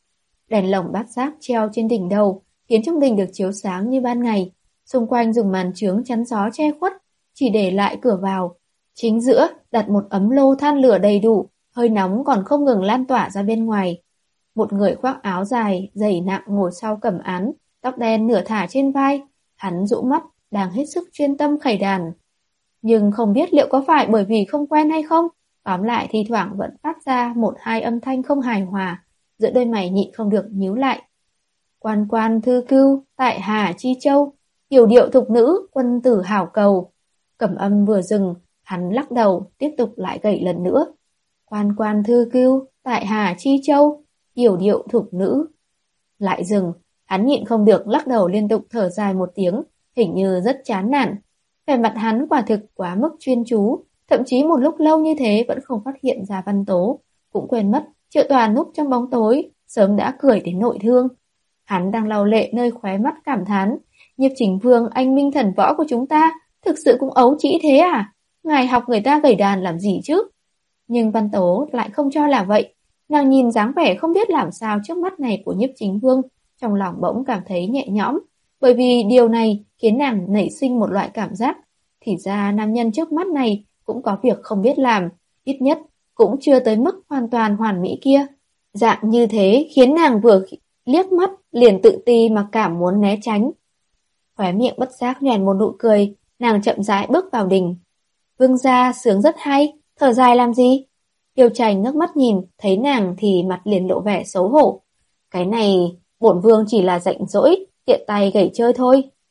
Đèn lồng bát giác treo trên đỉnh đầu, khiến trong đình được chiếu sáng như ban ngày. Xung quanh dùng màn chướng chắn gió che khuất, chỉ để lại cửa vào. Chính giữa đặt một ấm lô than lửa đầy đủ, hơi nóng còn không ngừng lan tỏa ra bên ngoài. Một người khoác áo dài, dày nặng ngồi sau cẩm án, tóc đen nửa thả trên vai. Hắn rũ mắt, đang hết sức chuyên tâm khẩy đàn. Nhưng không biết liệu có phải bởi vì không quen hay không, tóm lại thi thoảng vẫn phát ra một hai âm thanh không hài hòa, giữa đôi mày nhịn không được nhíu lại. Quan quan thư cưu, tại Hà Chi Châu, yểu điệu thục nữ, quân tử hảo cầu. Cẩm âm vừa dừng, hắn lắc đầu, tiếp tục lại gảy lần nữa. Quan quan thư cưu, tại Hà Chi Châu, yểu điệu thục nữ. Lại dừng, hắn nhịn không được lắc đầu liên tục thở dài một tiếng, hình như rất chán nản. Vẻ mặt hắn quả thực quá mức chuyên chú, thậm chí một lúc lâu như thế vẫn không phát hiện ra Văn Tố, cũng quên mất Triệu Toàn núp trong bóng tối, sớm đã cười đến nội thương. Hắn đang lau lệ nơi khóe mắt cảm thán, Nhiếp Chính Vương anh minh thần võ của chúng ta, thực sự cũng ấu trĩ thế à? Ngài học người ta gảy đàn làm gì chứ? Nhưng Văn Tố lại không cho là vậy. Nàng nhìn dáng vẻ không biết làm sao trước mắt này của Nhiếp Chính Vương, trong lòng bỗng cảm thấy nhẹ nhõm, bởi vì điều này khiến nàng nảy sinh một loại cảm giác. Thì ra nam nhân trước mắt này cũng có việc không biết làm, ít nhất cũng chưa tới mức hoàn toàn hoàn mỹ kia. Dạng như thế khiến nàng vừa liếc mắt liền tự ti mà cảm muốn né tránh. Khóe miệng bất giác nhoẻn một nụ cười, nàng chậm rãi bước vào đình. Vương gia sướng rất hay, thở dài làm gì? Tiêu Chành ngước mắt nhìn, thấy nàng thì mặt liền lộ vẻ xấu hổ. Cái này, bổn vương chỉ là rảnh rỗi, tiện tay gảy chơi thôi.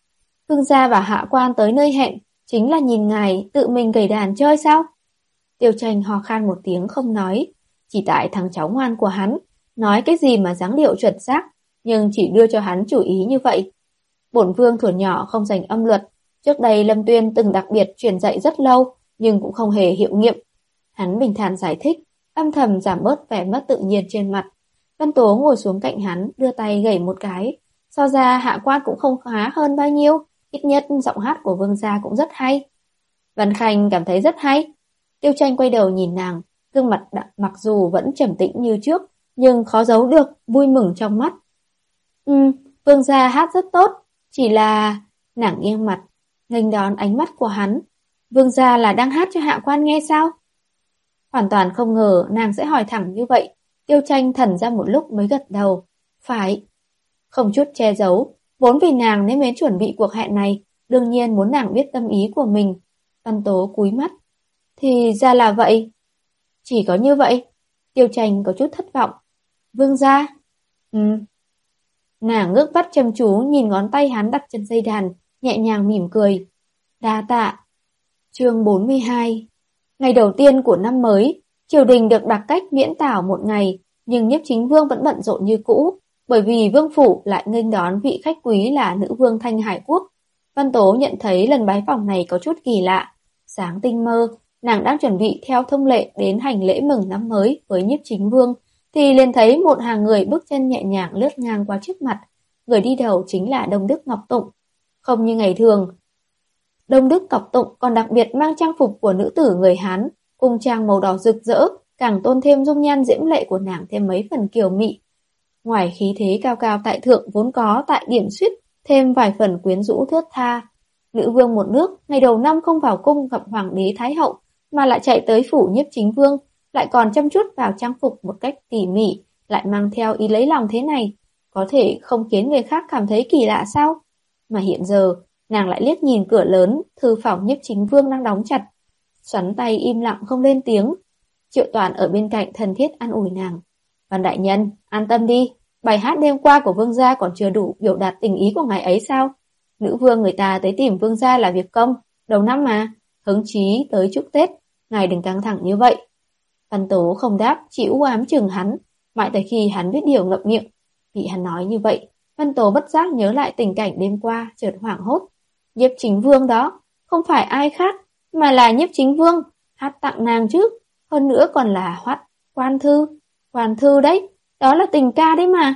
Vương gia và hạ quan tới nơi hẹn, chính là nhìn ngài tự mình gảy đàn chơi sao? Tiêu Tranh ho khan một tiếng không nói, chỉ tại thằng cháu ngoan của hắn, nói cái gì mà dáng điệu chuẩn xác, nhưng chỉ đưa cho hắn chủ ý như vậy. Bổn vương thuở nhỏ không dành âm luật, trước đây Lâm Tuyên từng đặc biệt truyền dạy rất lâu, nhưng cũng không hề hiệu nghiệm. Hắn bình thản giải thích, âm thầm giảm bớt vẻ mất tự nhiên trên mặt. Văn Tố ngồi xuống cạnh hắn, đưa tay gảy một cái. So ra hạ quan cũng không khá hơn bao nhiêu, ít nhất giọng hát của vương gia cũng rất hay. Văn Khanh cảm thấy rất hay. Tiêu Tranh quay đầu nhìn nàng, gương mặt mặc dù vẫn trầm tĩnh như trước, nhưng khó giấu được vui mừng trong mắt. Ừ, vương gia hát rất tốt, chỉ là... Nàng nghiêng mặt, nghênh đón ánh mắt của hắn. Vương gia là đang hát cho hạ quan nghe sao? Hoàn toàn không ngờ nàng sẽ hỏi thẳng như vậy. Tiêu Tranh thần ra một lúc mới gật đầu. Phải. Không chút che giấu, vốn vì nàng nên mới chuẩn bị cuộc hẹn này, đương nhiên muốn nàng biết tâm ý của mình. Văn Tố cúi mắt. Thì ra là vậy. Chỉ có như vậy. Tiêu Tranh có chút thất vọng. Vương gia? Ừ. Nàng ngước mắt chăm chú nhìn ngón tay hắn đặt trên dây đàn, nhẹ nhàng mỉm cười. Đa tạ. Chương bốn mươi hai. Ngày đầu tiên của năm mới, triều đình được đặc cách miễn tảo một ngày, nhưng Nhiếp Chính Vương vẫn bận rộn như cũ, bởi vì vương phủ lại nghênh đón vị khách quý là nữ vương Thanh Hải Quốc. Văn Tố nhận thấy lần bái phỏng này có chút kỳ lạ. Sáng tinh mơ, nàng đang chuẩn bị theo thông lệ đến hành lễ mừng năm mới với Nhiếp Chính Vương, thì liền thấy một hàng người bước chân nhẹ nhàng lướt ngang qua trước mặt. Người đi đầu chính là Đông Đức Ngọc Tụng. Không như ngày thường, Đông Đức Ngọc Tụng còn đặc biệt mang trang phục của nữ tử người Hán, cung trang màu đỏ rực rỡ, càng tôn thêm dung nhan diễm lệ của nàng thêm mấy phần kiều mị. Ngoài khí thế cao cao tại thượng vốn có tại điểm suýt, thêm vài phần quyến rũ thướt tha. Nữ vương một nước, ngày đầu năm không vào cung gặp hoàng đế thái hậu, mà lại chạy tới phủ Nhiếp Chính Vương, lại còn chăm chút vào trang phục một cách tỉ mỉ, lại mang theo ý lấy lòng thế này, có thể không khiến người khác cảm thấy kỳ lạ sao? Mà hiện giờ, nàng lại liếc nhìn cửa lớn, thư phòng Nhiếp Chính Vương đang đóng chặt, xoắn tay im lặng không lên tiếng. Triệu Toàn ở bên cạnh thân thiết an ủi nàng. Văn đại nhân, an tâm đi, bài hát đêm qua của vương gia còn chưa đủ biểu đạt tình ý của ngài ấy sao? Nữ vương người ta tới tìm vương gia là việc công, đầu năm mà, hứng chí tới chúc Tết, ngài đừng căng thẳng như vậy. Văn Tố không đáp, chỉ u ám chừng hắn, mãi tới khi hắn biết điều ngậm miệng. Bị hắn nói như vậy, Văn Tố bất giác nhớ lại tình cảnh đêm qua, chợt hoảng hốt. Nhiếp Chính Vương đó, không phải ai khác, mà là Nhiếp Chính Vương, hát tặng nàng chứ, hơn nữa còn là hoát quan thư, quan thư đấy, đó là tình ca đấy mà.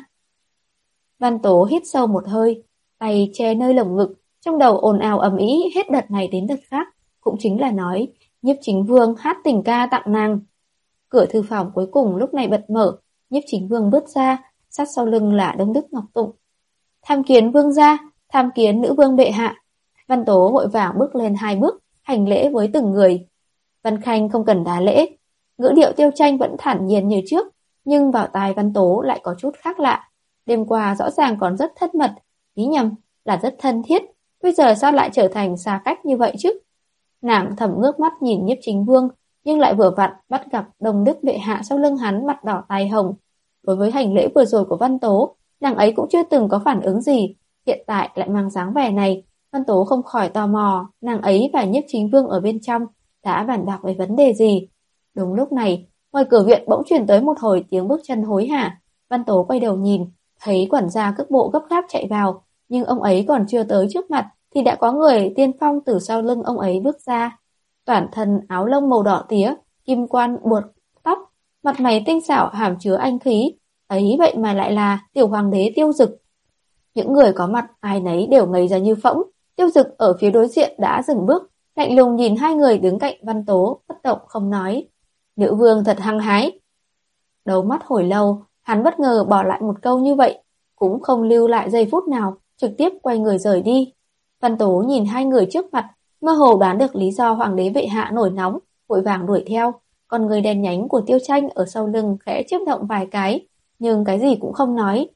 Văn Tố hít sâu một hơi, tay che nơi lồng ngực, trong đầu ồn ào ầm ĩ hết đợt này đến đợt khác, cũng chính là nói, Nhiếp Chính Vương hát tình ca tặng nàng. Cửa thư phòng cuối cùng lúc này bật mở, Nhiếp Chính Vương bước ra, sát sau lưng là Đông Đức Ngọc Tụng. Tham kiến vương gia, tham kiến nữ vương bệ hạ. Văn Tố vội vàng bước lên hai bước, hành lễ với từng người. Văn Khanh không cần đá lễ, ngữ điệu Tiêu Tranh vẫn thản nhiên như trước, nhưng vào tai Văn Tố lại có chút khác lạ. Đêm qua rõ ràng còn rất thân mật, ý nhầm là rất thân thiết, bây giờ sao lại trở thành xa cách như vậy chứ? Nàng thầm ngước mắt nhìn Nhiếp Chính Vương, nhưng lại vừa vặn bắt gặp Đông Đức bệ hạ sau lưng hắn mặt đỏ tai hồng. Đối với hành lễ vừa rồi của Văn Tố, nàng ấy cũng chưa từng có phản ứng gì, hiện tại lại mang dáng vẻ này. Văn Tố không khỏi tò mò, nàng ấy và Nhiếp Chính Vương ở bên trong đã bàn bạc về vấn đề gì. Đúng lúc này, ngoài cửa viện bỗng truyền tới một hồi tiếng bước chân hối hả. Văn Tố quay đầu nhìn, thấy quản gia cước bộ gấp gáp chạy vào, nhưng ông ấy còn chưa tới trước mặt thì đã có người tiên phong từ sau lưng ông ấy bước ra. Toàn thân áo lông màu đỏ tía, kim quan buộc tóc, mặt mày tinh xảo hàm chứa anh khí, ấy vậy mà lại là tiểu hoàng đế Tiêu Dực. Những người có mặt ai nấy đều ngây ra như phỗng. Tiêu Dực ở phía đối diện đã dừng bước, lạnh lùng nhìn hai người đứng cạnh Văn Tố, bất động không nói. Nữ vương thật hăng hái. Đấu mắt hồi lâu, hắn bất ngờ bỏ lại một câu như vậy, cũng không lưu lại giây phút nào, trực tiếp quay người rời đi. Văn Tố nhìn hai người trước mặt, mơ hồ đoán được lý do hoàng đế bệ hạ nổi nóng, vội vàng đuổi theo. Còn người đèn nhánh của Tiêu Tranh ở sau lưng khẽ chớp động vài cái, nhưng cái gì cũng không nói.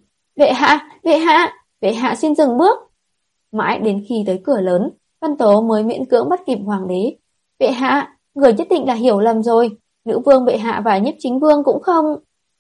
Bệ hạ, bệ hạ, bệ hạ xin dừng bước. Mãi đến khi tới cửa lớn, Văn Tố mới miễn cưỡng bắt kịp hoàng đế. Bệ hạ, người nhất định là hiểu lầm rồi, nữ vương bệ hạ và Nhiếp Chính Vương cũng không...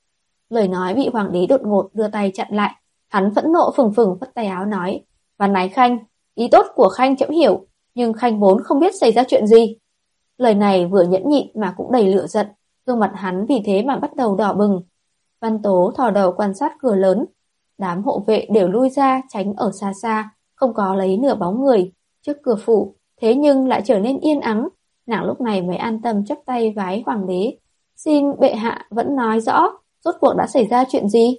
Lời nói bị hoàng đế đột ngột đưa tay chặn lại, hắn phẫn nộ phừng phừng phất tay áo nói. Văn Ái Khanh, Ý tốt của Khanh trẫm hiểu, nhưng Khanh vốn không biết xảy ra chuyện gì. Lời này vừa nhẫn nhịn mà cũng đầy lửa giận, gương mặt hắn vì thế mà bắt đầu đỏ bừng. Văn Tố thò đầu quan sát cửa lớn, đám hộ vệ đều lui ra tránh ở xa xa, không có lấy nửa bóng người. Trước cửa phủ, thế nhưng lại trở nên yên ắng, nàng lúc này mới an tâm chắp tay vái hoàng đế. Xin bệ hạ vẫn nói rõ, rốt cuộc đã xảy ra chuyện gì?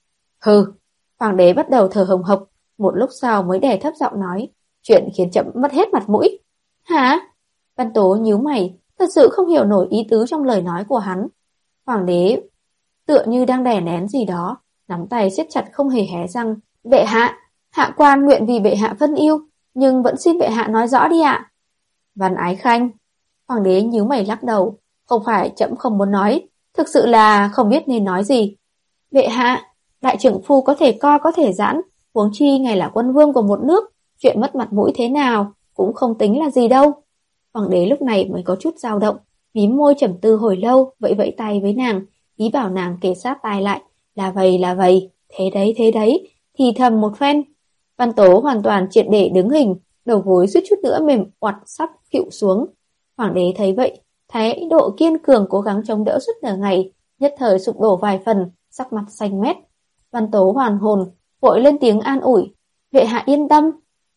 Hừ, hoàng đế bắt đầu thở hồng hộc, một lúc sau mới đè thấp giọng nói, chuyện khiến trẫm mất hết mặt mũi. Hả? Văn Tố nhíu mày, thật sự không hiểu nổi ý tứ trong lời nói của hắn. Hoàng đế tựa như đang đè nén gì đó, nắm tay siết chặt không hề hé răng. Bệ hạ, hạ quan nguyện vì bệ hạ phân yêu, nhưng vẫn xin bệ hạ nói rõ đi ạ. Văn Ái Khanh. Hoàng đế nhíu mày lắc đầu, không phải trẫm không muốn nói, thực sự là không biết nên nói gì. Bệ hạ, đại trưởng phu có thể co có thể giãn, huống chi ngài là quân vương của một nước, chuyện mất mặt mũi thế nào cũng không tính là gì đâu. Hoàng đế lúc này mới có chút dao động, mím môi trầm tư hồi lâu, vẫy vẫy tay với nàng, ý bảo nàng kề sát tai lại, là vậy là vậy, thế đấy thế đấy, thì thầm một phen. Văn Tố hoàn toàn triệt để đứng hình, đầu gối suýt chút nữa mềm oặt sắp khuỵu xuống. Hoàng đế thấy vậy, thái độ kiên cường cố gắng chống đỡ suốt nửa ngày, nhất thời sụp đổ vài phần, sắc mặt xanh mét. Văn Tố hoàn hồn, vội lên tiếng an ủi, bệ hạ yên tâm.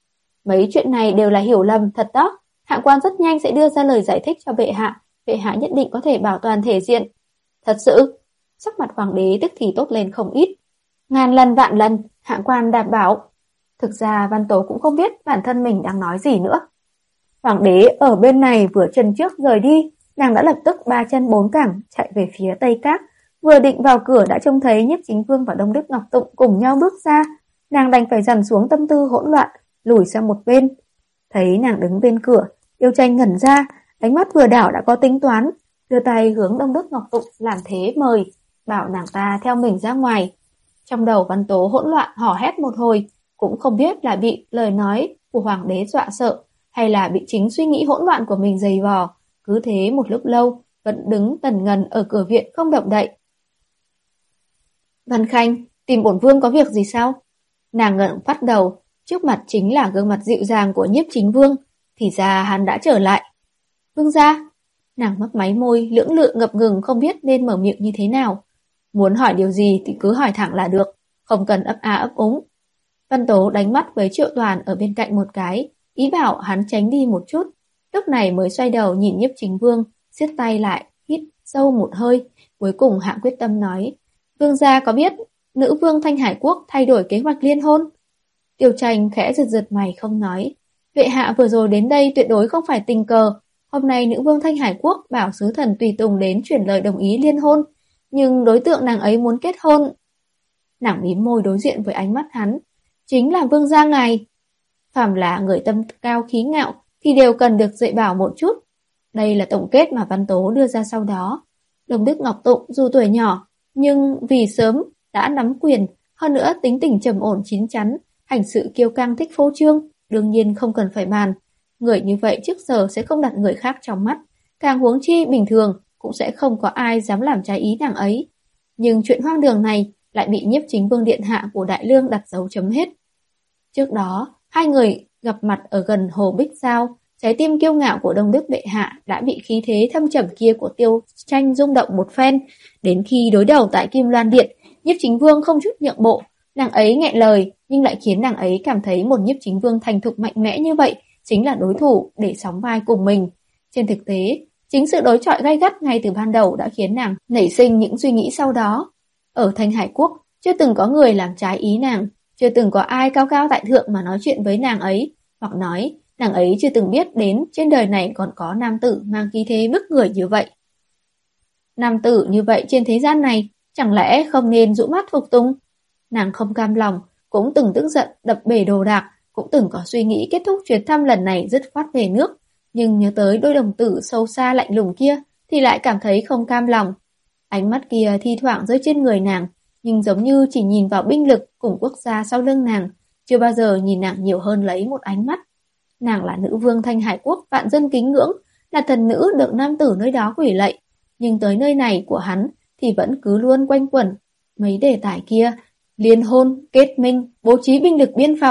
Mấy chuyện này đều là hiểu lầm thật đó, hạ quan rất nhanh sẽ đưa ra lời giải thích cho bệ hạ, bệ hạ nhất định có thể bảo toàn thể diện. Thật sự? Sắc mặt hoàng đế tức thì tốt lên không ít. Ngàn lần vạn lần, hạ quan đảm bảo. Thực ra Văn Tố cũng không biết bản thân mình đang nói gì nữa. Hoàng đế ở bên này vừa chân trước rời đi, nàng đã lập tức ba chân bốn cẳng chạy về phía Tây Các. Vừa định vào cửa đã trông thấy Nhiếp Chính Vương và Đông Đức Ngọc Tụng cùng nhau bước ra. Nàng đành phải dằn xuống tâm tư hỗn loạn, lùi sang một bên. Thấy nàng đứng bên cửa, Yêu Tranh ngẩn ra, ánh mắt vừa đảo đã có tính toán, đưa tay hướng Đông Đức Ngọc Tụng làm thế mời, bảo nàng ta theo mình ra ngoài. Trong đầu Văn Tố hỗn loạn hò hét một hồi, cũng không biết là bị lời nói của hoàng đế dọa sợ, hay là bị chính suy nghĩ hỗn loạn của mình giày vò. Cứ thế một lúc lâu, vẫn đứng tần ngần ở cửa viện không động đậy. Văn Khanh, tìm bổn vương có việc gì sao? Nàng ngẩng phát đầu, trước mặt chính là gương mặt dịu dàng của Nhiếp Chính Vương, thì ra hắn đã trở lại. Vương gia, nàng mấp máy môi, lưỡng lự ngập ngừng không biết nên mở miệng như thế nào. Muốn hỏi điều gì thì cứ hỏi thẳng là được, không cần ấp a ấp úng. Văn Tố đánh mắt với Triệu Toàn ở bên cạnh một cái, ý bảo hắn tránh đi một chút. Lúc này mới xoay đầu nhìn Nhiếp Chính Vương, siết tay lại, hít sâu một hơi, cuối cùng hạ quyết tâm nói, Vương gia có biết nữ vương Thanh Hải Quốc thay đổi kế hoạch liên hôn? Tiêu Tranh khẽ giật giật mày không nói. Vệ hạ vừa rồi đến đây tuyệt đối không phải tình cờ. Hôm nay nữ vương Thanh Hải Quốc bảo sứ thần tùy tùng đến chuyển lời đồng ý liên hôn, nhưng đối tượng nàng ấy muốn kết hôn. Nàng mím môi đối diện với ánh mắt hắn, chính là vương gia ngài. Phàm là người tâm cao khí ngạo thì đều cần được dạy bảo một chút. Đây là tổng kết mà Văn Tố đưa ra sau đó. Đông Đức Ngọc Tụng dù tuổi nhỏ, nhưng vì sớm đã nắm quyền, hơn nữa tính tình trầm ổn chín chắn, hành sự kiêu căng thích phô trương, đương nhiên không cần phải bàn. Người như vậy trước giờ sẽ không đặt người khác trong mắt, càng huống chi bình thường cũng sẽ không có ai dám làm trái ý nàng ấy. Nhưng chuyện hoang đường này lại bị Nhiếp Chính Vương điện hạ của Đại Lương đặt dấu chấm hết. Trước đó, hai người gặp mặt ở gần Hồ Bích Giao, trái tim kiêu ngạo của Đông Đức bệ hạ đã bị khí thế thâm trầm kia của Tiêu Tranh rung động một phen. Đến khi đối đầu tại Kim Loan Điện, Nhiếp Chính Vương không chút nhượng bộ, nàng ấy nghẹn lời, nhưng lại khiến nàng ấy cảm thấy một Nhiếp Chính Vương thành thục mạnh mẽ như vậy chính là đối thủ để sóng vai cùng mình. Trên thực tế, chính sự đối chọi gay gắt ngay từ ban đầu đã khiến nàng nảy sinh những suy nghĩ sau đó. Ở Thanh Hải Quốc, chưa từng có người làm trái ý nàng, chưa từng có ai cao cao tại thượng mà nói chuyện với nàng ấy, hoặc nói nàng ấy chưa từng biết đến trên đời này còn có nam tử mang khí thế bức người như vậy. Nam tử như vậy trên thế gian này, chẳng lẽ không nên dụ mắt phục tùng? Nàng không cam lòng, cũng từng tức giận đập bể đồ đạc, cũng từng có suy nghĩ kết thúc chuyến thăm lần này dứt khoát về nước, nhưng nhớ tới đôi đồng tử sâu xa lạnh lùng kia thì lại cảm thấy không cam lòng. Ánh mắt kia thi thoảng rơi trên người nàng, nhưng giống như chỉ nhìn vào binh lực cùng quốc gia sau lưng nàng, chưa bao giờ nhìn nàng nhiều hơn lấy một ánh mắt. Nàng là nữ vương Thanh Hải Quốc vạn dân kính ngưỡng, là thần nữ được nam tử nơi đó quỷ lạy, nhưng tới nơi này của hắn thì vẫn cứ luôn quanh quẩn mấy đề tài kia: liên hôn, kết minh, bố trí binh lực biên phòng,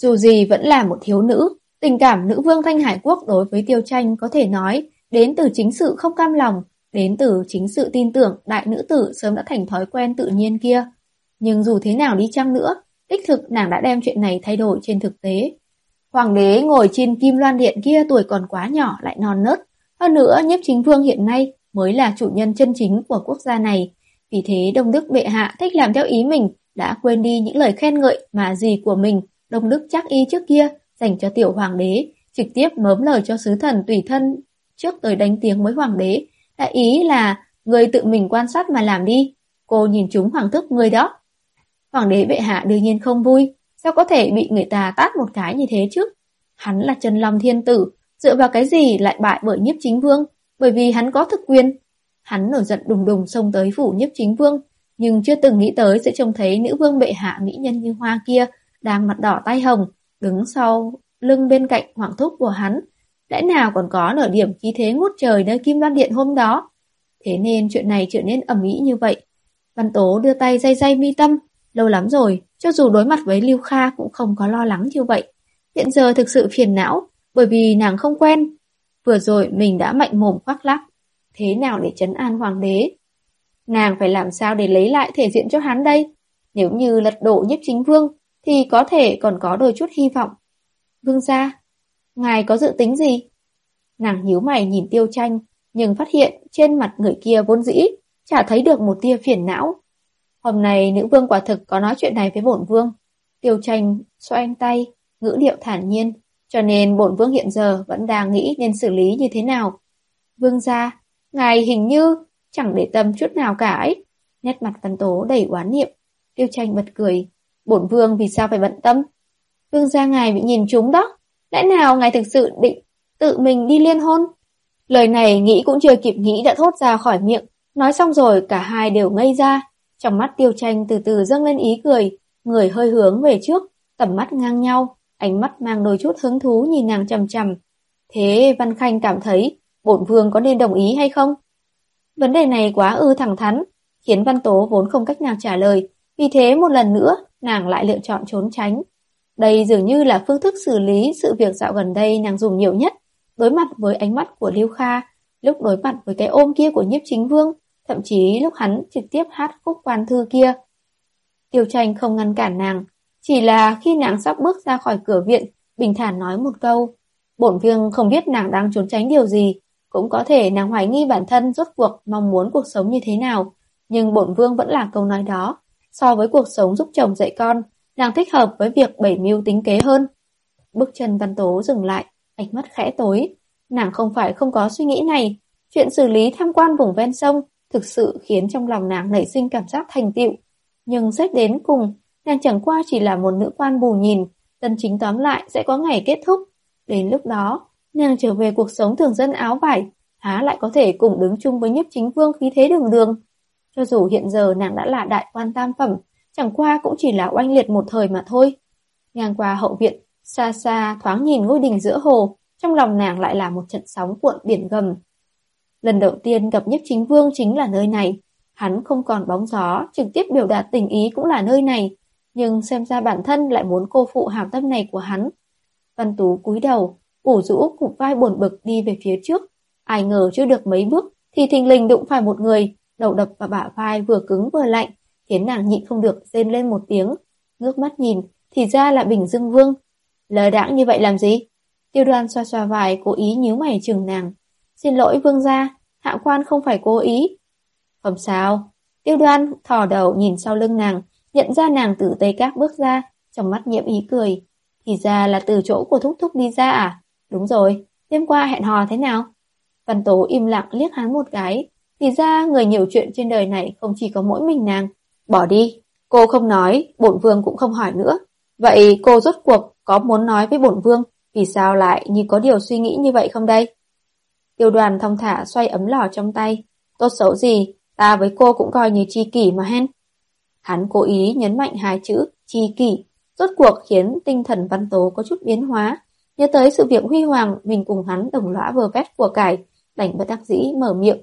Dù gì vẫn là một thiếu nữ, tình cảm nữ vương Thanh Hải Quốc đối với Tiêu Tranh có thể nói đến từ chính sự không cam lòng, đến từ chính sự tin tưởng đại nữ tử sớm đã thành thói quen tự nhiên kia. Nhưng dù thế nào đi chăng nữa, đích thực nàng đã đem chuyện này thay đổi trên thực tế. Hoàng đế ngồi trên Kim Loan Điện kia tuổi còn quá nhỏ lại non nớt, hơn nữa Nhiếp Chính Vương hiện nay mới là chủ nhân chân chính của quốc gia này. Vì thế Đông Đức bệ hạ thích làm theo ý mình, đã quên đi những lời khen ngợi mà dì của mình, Đông Đức Trác Y trước kia dành cho tiểu hoàng đế, trực tiếp mớm lời cho sứ thần tùy thân trước tới đánh tiếng với hoàng đế. Đại ý là người tự mình quan sát mà làm đi, cô nhìn chúng hoàng thức người đó. Hoàng đế bệ hạ đương nhiên không vui, sao có thể bị người ta tát một cái như thế chứ? Hắn là Chân Long Thiên Tử, dựa vào cái gì lại bại bởi Nhiếp Chính Vương? Bởi vì hắn có thực quyền. Hắn nổi giận đùng đùng xông tới phủ Nhiếp Chính Vương, nhưng chưa từng nghĩ tới sẽ trông thấy nữ vương bệ hạ mỹ nhân như hoa kia đang mặt đỏ tay hồng, đứng sau lưng bên cạnh hoàng thúc của hắn. Lẽ nào còn có nửa điểm khí thế ngút trời nơi Kim Loan Điện hôm đó? Thế nên chuyện này trở nên ầm ĩ như vậy. Văn Tố đưa tay day day mi tâm. Lâu lắm rồi, cho dù đối mặt với Lưu Kha cũng không có lo lắng như vậy. Hiện giờ thực sự phiền não, bởi vì nàng không quen. Vừa rồi mình đã mạnh mồm khoác lác. Thế nào để trấn an hoàng đế? Nàng phải làm sao để lấy lại thể diện cho hắn đây? Nếu như lật đổ Nhiếp Chính Vương, thì có thể còn có đôi chút hy vọng. Vương gia, ngài có dự tính gì? Nàng nhíu mày nhìn Tiêu Tranh, nhưng phát hiện trên mặt người kia vốn dĩ chả thấy được một tia phiền não. Hôm nay nữ vương quả thực có nói chuyện này với bổn vương. Tiêu Tranh xoay tay, ngữ điệu thản nhiên, cho nên bổn vương hiện giờ vẫn đang nghĩ nên xử lý như thế nào. Vương gia, ngài hình như chẳng để tâm chút nào cả ấy. Nét mặt Văn Tố đầy oán niệm. Tiêu Tranh bật cười. Bổn vương vì sao phải bận tâm? Vương gia ngài bị nhìn trúng đó. Lẽ nào ngài thực sự định tự mình đi liên hôn? Lời này nghĩ cũng chưa kịp nghĩ đã thốt ra khỏi miệng. Nói xong rồi cả hai đều ngây ra. Trong mắt Tiêu Tranh từ từ dâng lên ý cười, người hơi hướng về trước, tầm mắt ngang nhau, ánh mắt mang đôi chút hứng thú nhìn nàng chằm chằm. Thế Văn Khanh cảm thấy bổn vương có nên đồng ý hay không? Vấn đề này quá ư thẳng thắn, khiến Văn Tố vốn không cách nào trả lời, vì thế một lần nữa nàng lại lựa chọn trốn tránh. Đây dường như là phương thức xử lý sự việc dạo gần đây nàng dùng nhiều nhất, đối mặt với ánh mắt của Lưu Kha, lúc đối mặt với cái ôm kia của Nhiếp Chính Vương, thậm chí lúc hắn trực tiếp hát khúc quan thư kia. Tiêu Tranh không ngăn cản nàng, chỉ là khi nàng sắp bước ra khỏi cửa viện, bình thản nói một câu. Bổn vương không biết nàng đang trốn tránh điều gì, cũng có thể nàng hoài nghi bản thân rốt cuộc mong muốn cuộc sống như thế nào, nhưng bổn vương vẫn là câu nói đó. So với cuộc sống giúp chồng dạy con, nàng thích hợp với việc bảy mưu tính kế hơn. Bước chân Văn Tố dừng lại, ánh mắt khẽ tối. Nàng không phải không có suy nghĩ này, chuyện xử lý tham quan vùng ven sông thực sự khiến trong lòng nàng nảy sinh cảm giác thành tựu. Nhưng xét đến cùng, nàng chẳng qua chỉ là một nữ quan bù nhìn, chân chính tóm lại sẽ có ngày kết thúc. Đến lúc đó, nàng trở về cuộc sống thường dân áo vải, há lại có thể cùng đứng chung với Nhiếp Chính Vương khí thế đường đường. Cho dù hiện giờ nàng đã là đại quan tam phẩm, chẳng qua cũng chỉ là oanh liệt một thời mà thôi. Ngang qua hậu viện, xa xa thoáng nhìn ngôi đình giữa hồ, trong lòng nàng lại là một trận sóng cuộn biển gầm. Lần đầu tiên gặp Nhiếp Chính Vương chính là nơi này, hắn không còn bóng gió, trực tiếp biểu đạt tình ý cũng là nơi này, nhưng xem ra bản thân lại muốn cô phụ hảo tâm này của hắn. Văn Tú cúi đầu, ủ rũ cụp vai buồn bực đi về phía trước, ai ngờ chưa được mấy bước thì thình lình đụng phải một người, đầu đập vào bả vai vừa cứng vừa lạnh, khiến nàng nhịn không được rên lên một tiếng, ngước mắt nhìn, thì ra là Bình Dương Vương. Lờ đãng như vậy làm gì? Tiêu Đoan xoa xoa vai, cố ý nhíu mày chừng nàng. Xin lỗi vương gia, hạ quan không phải cố ý. Không sao. Tiêu Đoan thò đầu nhìn sau lưng nàng, nhận ra nàng từ Tây Các bước ra, trong mắt nhiễm ý cười. Thì ra là từ chỗ của thúc thúc đi ra à? Đúng rồi, đêm qua hẹn hò thế nào? Văn Tố im lặng liếc hắn một cái. Thì ra người nhiều chuyện trên đời này không chỉ có mỗi mình nàng. Bỏ đi, cô không nói, bổn vương cũng không hỏi nữa. Vậy cô rốt cuộc có muốn nói với bổn vương, vì sao lại như có điều suy nghĩ như vậy không đây? Tiêu Đoàn thong thả xoay ấm lò trong tay. Tốt xấu gì, ta với cô cũng coi như tri kỷ mà hen. Hắn cố ý nhấn mạnh hai chữ tri kỷ, rốt cuộc khiến tinh thần Văn Tố có chút biến hóa. Nhớ tới sự việc huy hoàng mình cùng hắn đồng lõa vơ vét của cải, đành bất đắc dĩ mở miệng.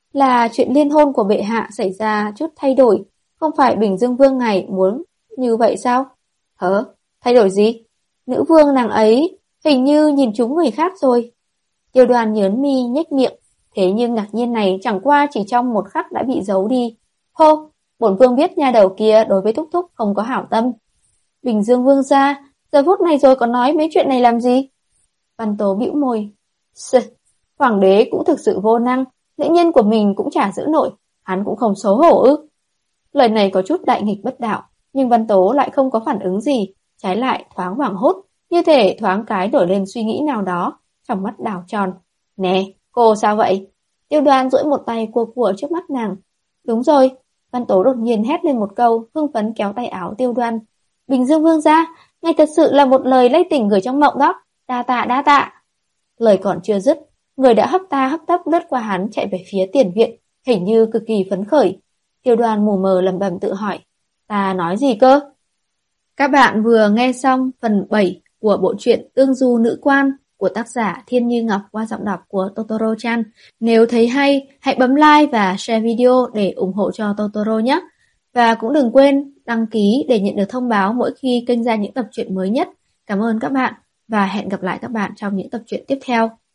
Là chuyện liên hôn của bệ hạ xảy ra chút thay đổi, không phải Bình Dương Vương ngài muốn như vậy sao? Hớ, thay đổi gì? Nữ vương nàng ấy hình như nhìn trúng người khác rồi. Tiêu Đoan nhớn mi nhếch miệng, thế nhưng ngạc nhiên này chẳng qua chỉ trong một khắc đã bị giấu đi. Hô, bổn vương biết nha đầu kia đối với Thúc Thúc không có hảo tâm. Bình Dương vương gia, giờ phút này rồi còn nói mấy chuyện này làm gì? Văn Tố bĩu môi. Sừ, hoàng đế cũng thực sự vô năng, nữ nhân của mình cũng chả giữ nổi, hắn cũng không xấu hổ ư? Lời này có chút đại nghịch bất đạo, nhưng Văn Tố lại không có phản ứng gì, trái lại thoáng hoảng hốt, như thể thoáng cái đổi lên suy nghĩ nào đó, trong mắt đảo tròn. Nè, cô sao vậy? Tiêu Đoan duỗi một tay cua cua trước mắt nàng. Đúng rồi, Văn Tố đột nhiên hét lên một câu, hưng phấn kéo tay áo Tiêu Đoan. Bình Dương vương gia, ngài thật sự là một lời lay tỉnh người trong mộng đó, đa tạ đa tạ. Lời còn chưa dứt, người đã hấp ta hấp tấp lướt qua hắn chạy về phía tiền viện, hình như cực kỳ phấn khởi. Tiêu Đoan mù mờ lẩm bẩm tự hỏi, ta nói gì cơ? Các bạn vừa nghe xong phần bảy của bộ truyện Tương Du Nữ Quan của tác giả Thiên Như Ngọc qua giọng đọc của Totoro-chan. Nếu thấy hay, hãy bấm like và share video để ủng hộ cho Totoro nhé. Và cũng đừng quên đăng ký để nhận được thông báo mỗi khi kênh ra những tập truyện mới nhất. Cảm ơn các bạn và hẹn gặp lại các bạn trong những tập truyện tiếp theo.